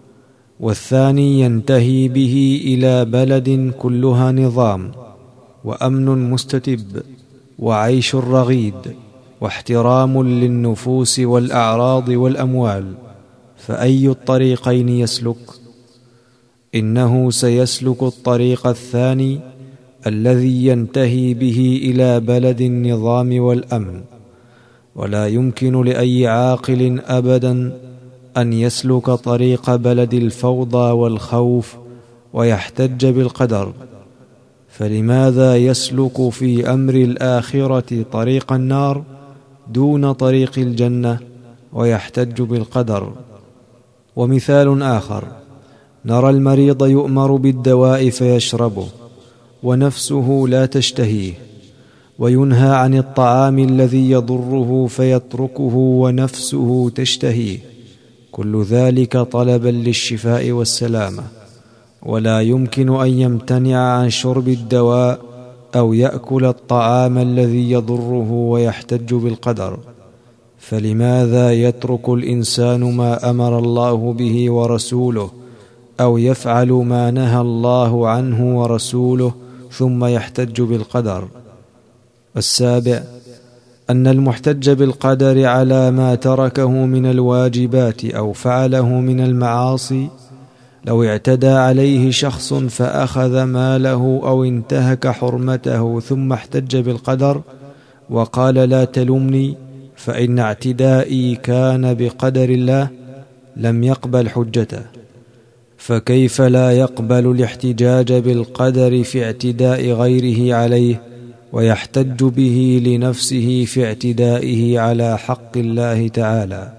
والثاني ينتهي به إلى بلد كلها نظام وأمن مستتب وعيش رغيد واحترام للنفوس والأعراض والأموال، فأي الطريقين يسلك؟ إنه سيسلك الطريق الثاني الذي ينتهي به إلى بلد النظام والأمن، ولا يمكن لأي عاقل أبدا أن يسلك طريق بلد الفوضى والخوف ويحتج بالقدر. فلماذا يسلك في أمر الآخرة طريق النار دون طريق الجنة ويحتج بالقدر؟ ومثال آخر، نرى المريض يؤمر بالدواء فيشربه ونفسه لا تشتهيه، وينهى عن الطعام الذي يضره فيتركه ونفسه تشتهيه، كل ذلك طلبا للشفاء والسلامة، ولا يمكن أن يمتنع عن شرب الدواء أو يأكل الطعام الذي يضره ويحتج بالقدر. فلماذا يترك الإنسان ما أمر الله به ورسوله أو يفعل ما نهى الله عنه ورسوله ثم يحتج بالقدر؟ السابع أن المحتج بالقدر على ما تركه من الواجبات أو فعله من المعاصي، لو اعتدى عليه شخص فأخذ ماله أو انتهك حرمته ثم احتج بالقدر وقال لا تلمني فإن اعتدائي كان بقدر الله، لم يقبل حجته. فكيف لا يقبل الاحتجاج بالقدر في اعتداء غيره عليه ويحتج به لنفسه في اعتدائه على حق الله تعالى؟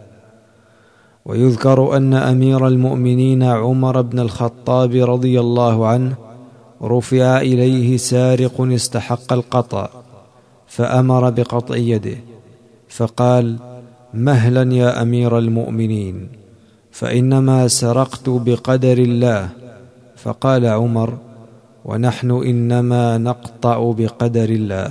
ويذكر أن أمير المؤمنين عمر بن الخطاب رضي الله عنه رفع إليه سارق استحق القطع، فأمر بقطع يده، فقال مهلا يا أمير المؤمنين، فإنما سرقت بقدر الله. فقال عمر ونحن إنما نقطع بقدر الله.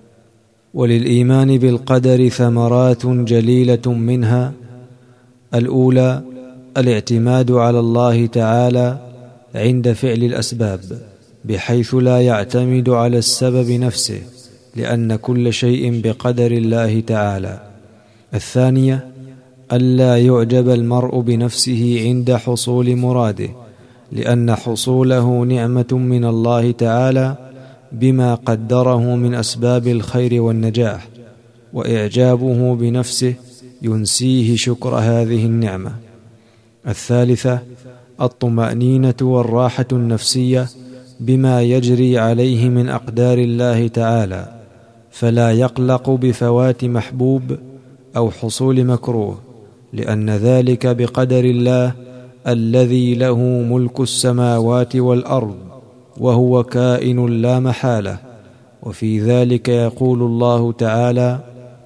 وللإيمان بالقدر ثمرات جليلة، منها: الأولى الاعتماد على الله تعالى عند فعل الأسباب، بحيث لا يعتمد على السبب نفسه، لأن كل شيء بقدر الله تعالى. الثانية ألا يعجب المرء بنفسه عند حصول مراده، لأن حصوله نعمة من الله تعالى بما قدره من أسباب الخير والنجاح، وإعجابه بنفسه ينسيه شكر هذه النعمة. الثالثة الطمأنينة والراحة النفسية بما يجري عليه من أقدار الله تعالى، فلا يقلق بفوات محبوب أو حصول مكروه، لأن ذلك بقدر الله الذي له ملك السماوات والأرض، وهو كائن لا محالة. وفي ذلك يقول الله تعالى: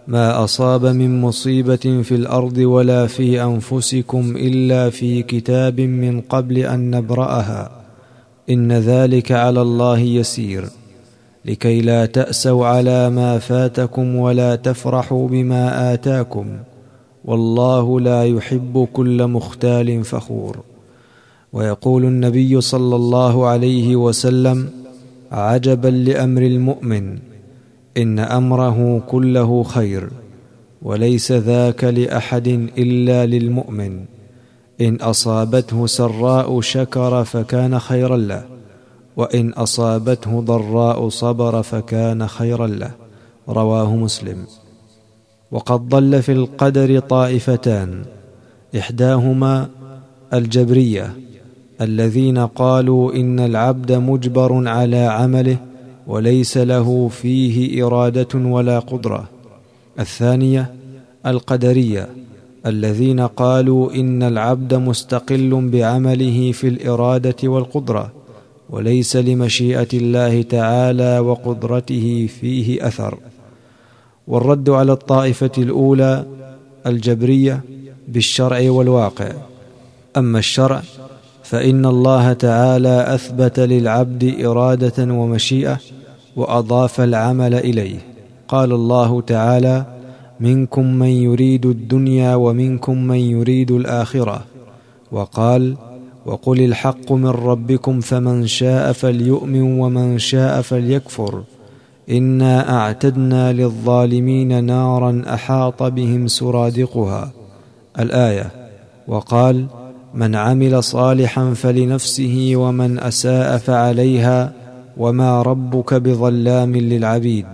ما أصاب من مصيبة في الأرض ولا في أنفسكم إلا في كتاب من قبل أن نبرأها إن ذلك على الله يسير لكي لا تأسوا على ما فاتكم ولا تفرحوا بما آتاكم والله لا يحب كل مختال فخور. ويقول النبي صلى الله عليه وسلم: عجبا لأمر المؤمن إن أمره كله خير وليس ذاك لأحد إلا للمؤمن إن أصابته سراء شكر فكان خيرا له وإن أصابته ضراء صبر فكان خيرا له. رواه مسلم. وقد ضل في القدر طائفتان، إحداهما الجبرية الذين قالوا إن العبد مجبر على عمله وليس له فيه إرادة ولا قدرة. الثانية القدرية الذين قالوا إن العبد مستقل بعمله في الإرادة والقدرة وليس لمشيئة الله تعالى وقدرته فيه أثر. والرد على الطائفة الأولى الجبرية بالشرع والواقع. أما الشرع فإن الله تعالى أثبت للعبد إرادة ومشيئة وأضاف العمل إليه. قال الله تعالى: منكم من يريد الدنيا ومنكم من يريد الآخرة. وقال: وقل الحق من ربكم فمن شاء فليؤمن ومن شاء فليكفر إنا أعتدنا للظالمين نارا أحاط بهم سرادقها. الآية. وقال: من عمل صالحا فلنفسه ومن أساء فعليها وما ربك بظلام للعبيد.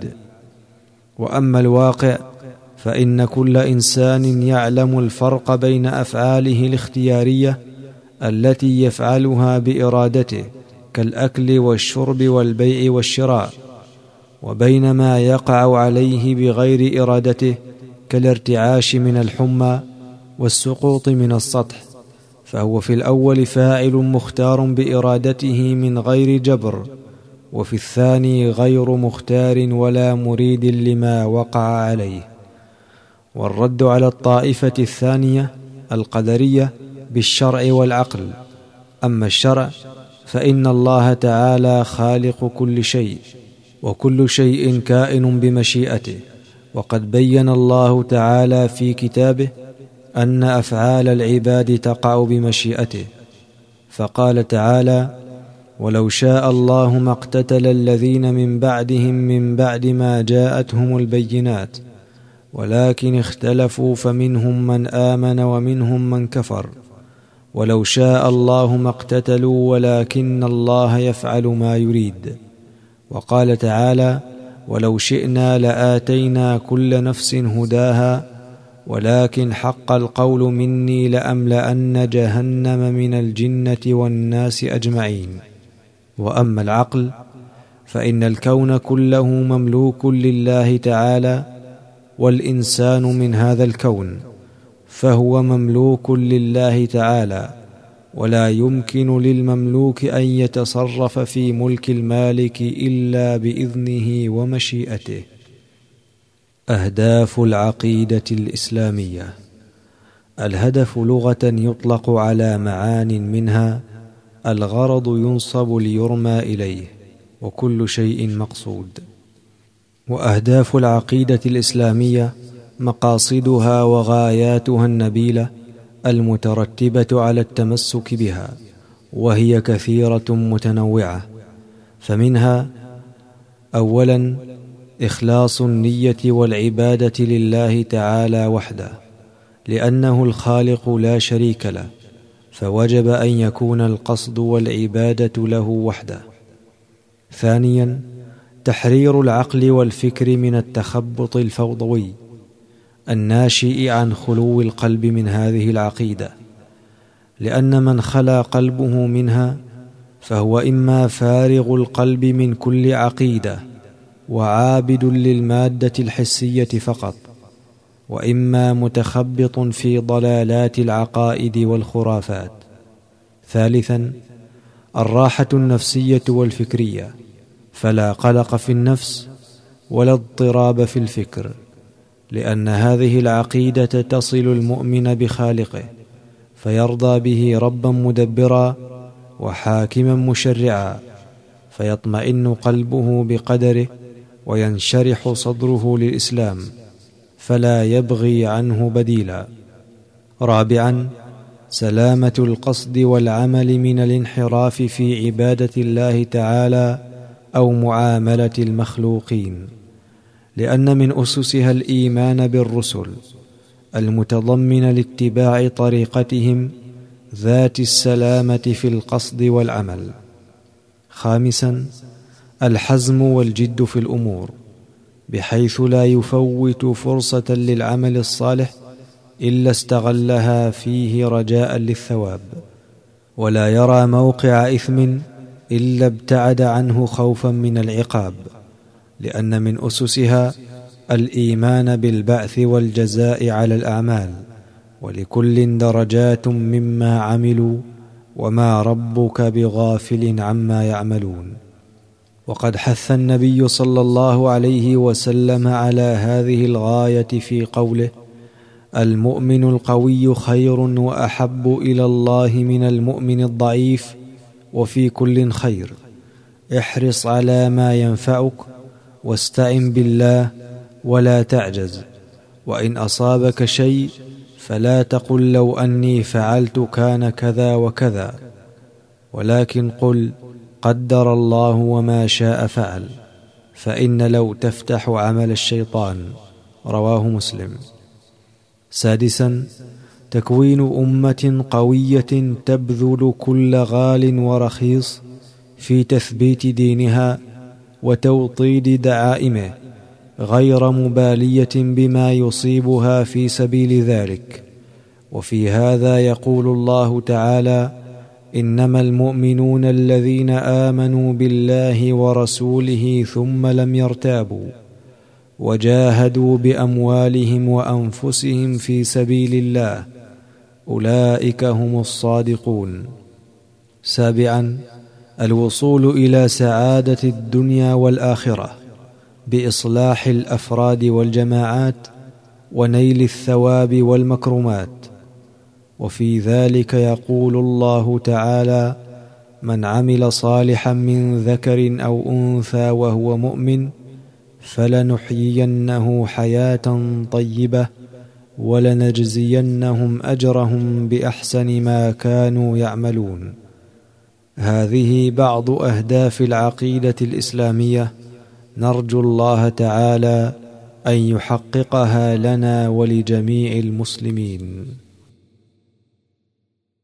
وأما الواقع فإن كل إنسان يعلم الفرق بين أفعاله الاختيارية التي يفعلها بإرادته كالأكل والشرب والبيع والشراء وبين ما يقع عليه بغير إرادته كالارتعاش من الحمى والسقوط من السطح، فهو في الأول فاعل مختار بإرادته من غير جبر، وفي الثاني غير مختار ولا مريد لما وقع عليه. والرد على الطائفة الثانية القدرية بالشرع والعقل. أما الشرع فإن الله تعالى خالق كل شيء وكل شيء كائن بمشيئته، وقد بين الله تعالى في كتابه أن أفعال العباد تقع بمشيئته، فقال تعالى: ولو شاء الله ما اقتتل الذين من بعدهم من بعد ما جاءتهم البينات ولكن اختلفوا فمنهم من آمن ومنهم من كفر ولو شاء الله ما اقتتلوا ولكن الله يفعل ما يريد. وقال تعالى: ولو شئنا لآتينا كل نفس هداها ولكن حق القول مني لأملأن جهنم من الجنة والناس أجمعين. وأما العقل فإن الكون كله مملوك لله تعالى، والإنسان من هذا الكون فهو مملوك لله تعالى، ولا يمكن للمملوك أن يتصرف في ملك المالك إلا بإذنه ومشيئته. أهداف العقيدة الإسلامية. الهدف لغة يطلق على معان منها الغرض ينصب ليرمى إليه وكل شيء مقصود. وأهداف العقيدة الإسلامية مقاصدها وغاياتها النبيلة المترتبة على التمسك بها، وهي كثيرة متنوعة. فمنها: أولا إخلاص النية والعبادة لله تعالى وحده، لأنه الخالق لا شريك له، فوجب أن يكون القصد والعبادة له وحده. ثانيا تحرير العقل والفكر من التخبط الفوضوي الناشئ عن خلو القلب من هذه العقيدة، لأن من خلا قلبه منها فهو إما فارغ القلب من كل عقيدة وعابد للمادة الحسية فقط، وإما متخبط في ضلالات العقائد والخرافات. ثالثا الراحة النفسية والفكرية، فلا قلق في النفس ولا اضطراب في الفكر. لأن هذه العقيدة تصل المؤمن بخالقه فيرضى به ربا مدبرا وحاكما مشرعا، فيطمئن قلبه بقدره وينشرح صدره للإسلام فلا يبغي عنه بديلا. رابعا، سلامة القصد والعمل من الانحراف في عبادة الله تعالى أو معاملة المخلوقين، لأن من أسسها الإيمان بالرسل المتضمن لاتباع طريقتهم ذات السلامة في القصد والعمل. خامسا، الحزم والجد في الأمور، بحيث لا يفوت فرصة للعمل الصالح إلا استغلها فيه رجاء للثواب، ولا يرى موقع إثم إلا ابتعد عنه خوفا من العقاب، لأن من أسسها الإيمان بالبعث والجزاء على الأعمال، ولكل درجات مما عملوا وما ربك بغافل عما يعملون. وقد حث النبي صلى الله عليه وسلم على هذه الغاية في قوله: المؤمن القوي خير وأحب إلى الله من المؤمن الضعيف، وفي كل خير، احرص على ما ينفعك واستعن بالله ولا تعجز، وإن أصابك شيء فلا تقل لو أني فعلت كان كذا وكذا، ولكن قل قدر الله وما شاء فعل، فإن لو تفتح عمل الشيطان. رواه مسلم. سادسا، تكوين أمة قوية تبذل كل غال ورخيص في تثبيت دينها وتوطيد دعائمه، غير مبالية بما يصيبها في سبيل ذلك. وفي هذا يقول الله تعالى: إنما المؤمنون الذين آمنوا بالله ورسوله ثم لم يرتابوا وجاهدوا بأموالهم وأنفسهم في سبيل الله، أولئك هم الصادقون. سابعا، الوصول إلى سعادة الدنيا والآخرة بإصلاح الأفراد والجماعات ونيل الثواب والمكرمات. وفي ذلك يقول الله تعالى: من عمل صالحا من ذكر أو أنثى وهو مؤمن فلنحيينه حياة طيبة ولنجزينهم أجرهم بأحسن ما كانوا يعملون. هذه بعض أهداف العقيدة الإسلامية، نرجو الله تعالى أن يحققها لنا ولجميع المسلمين.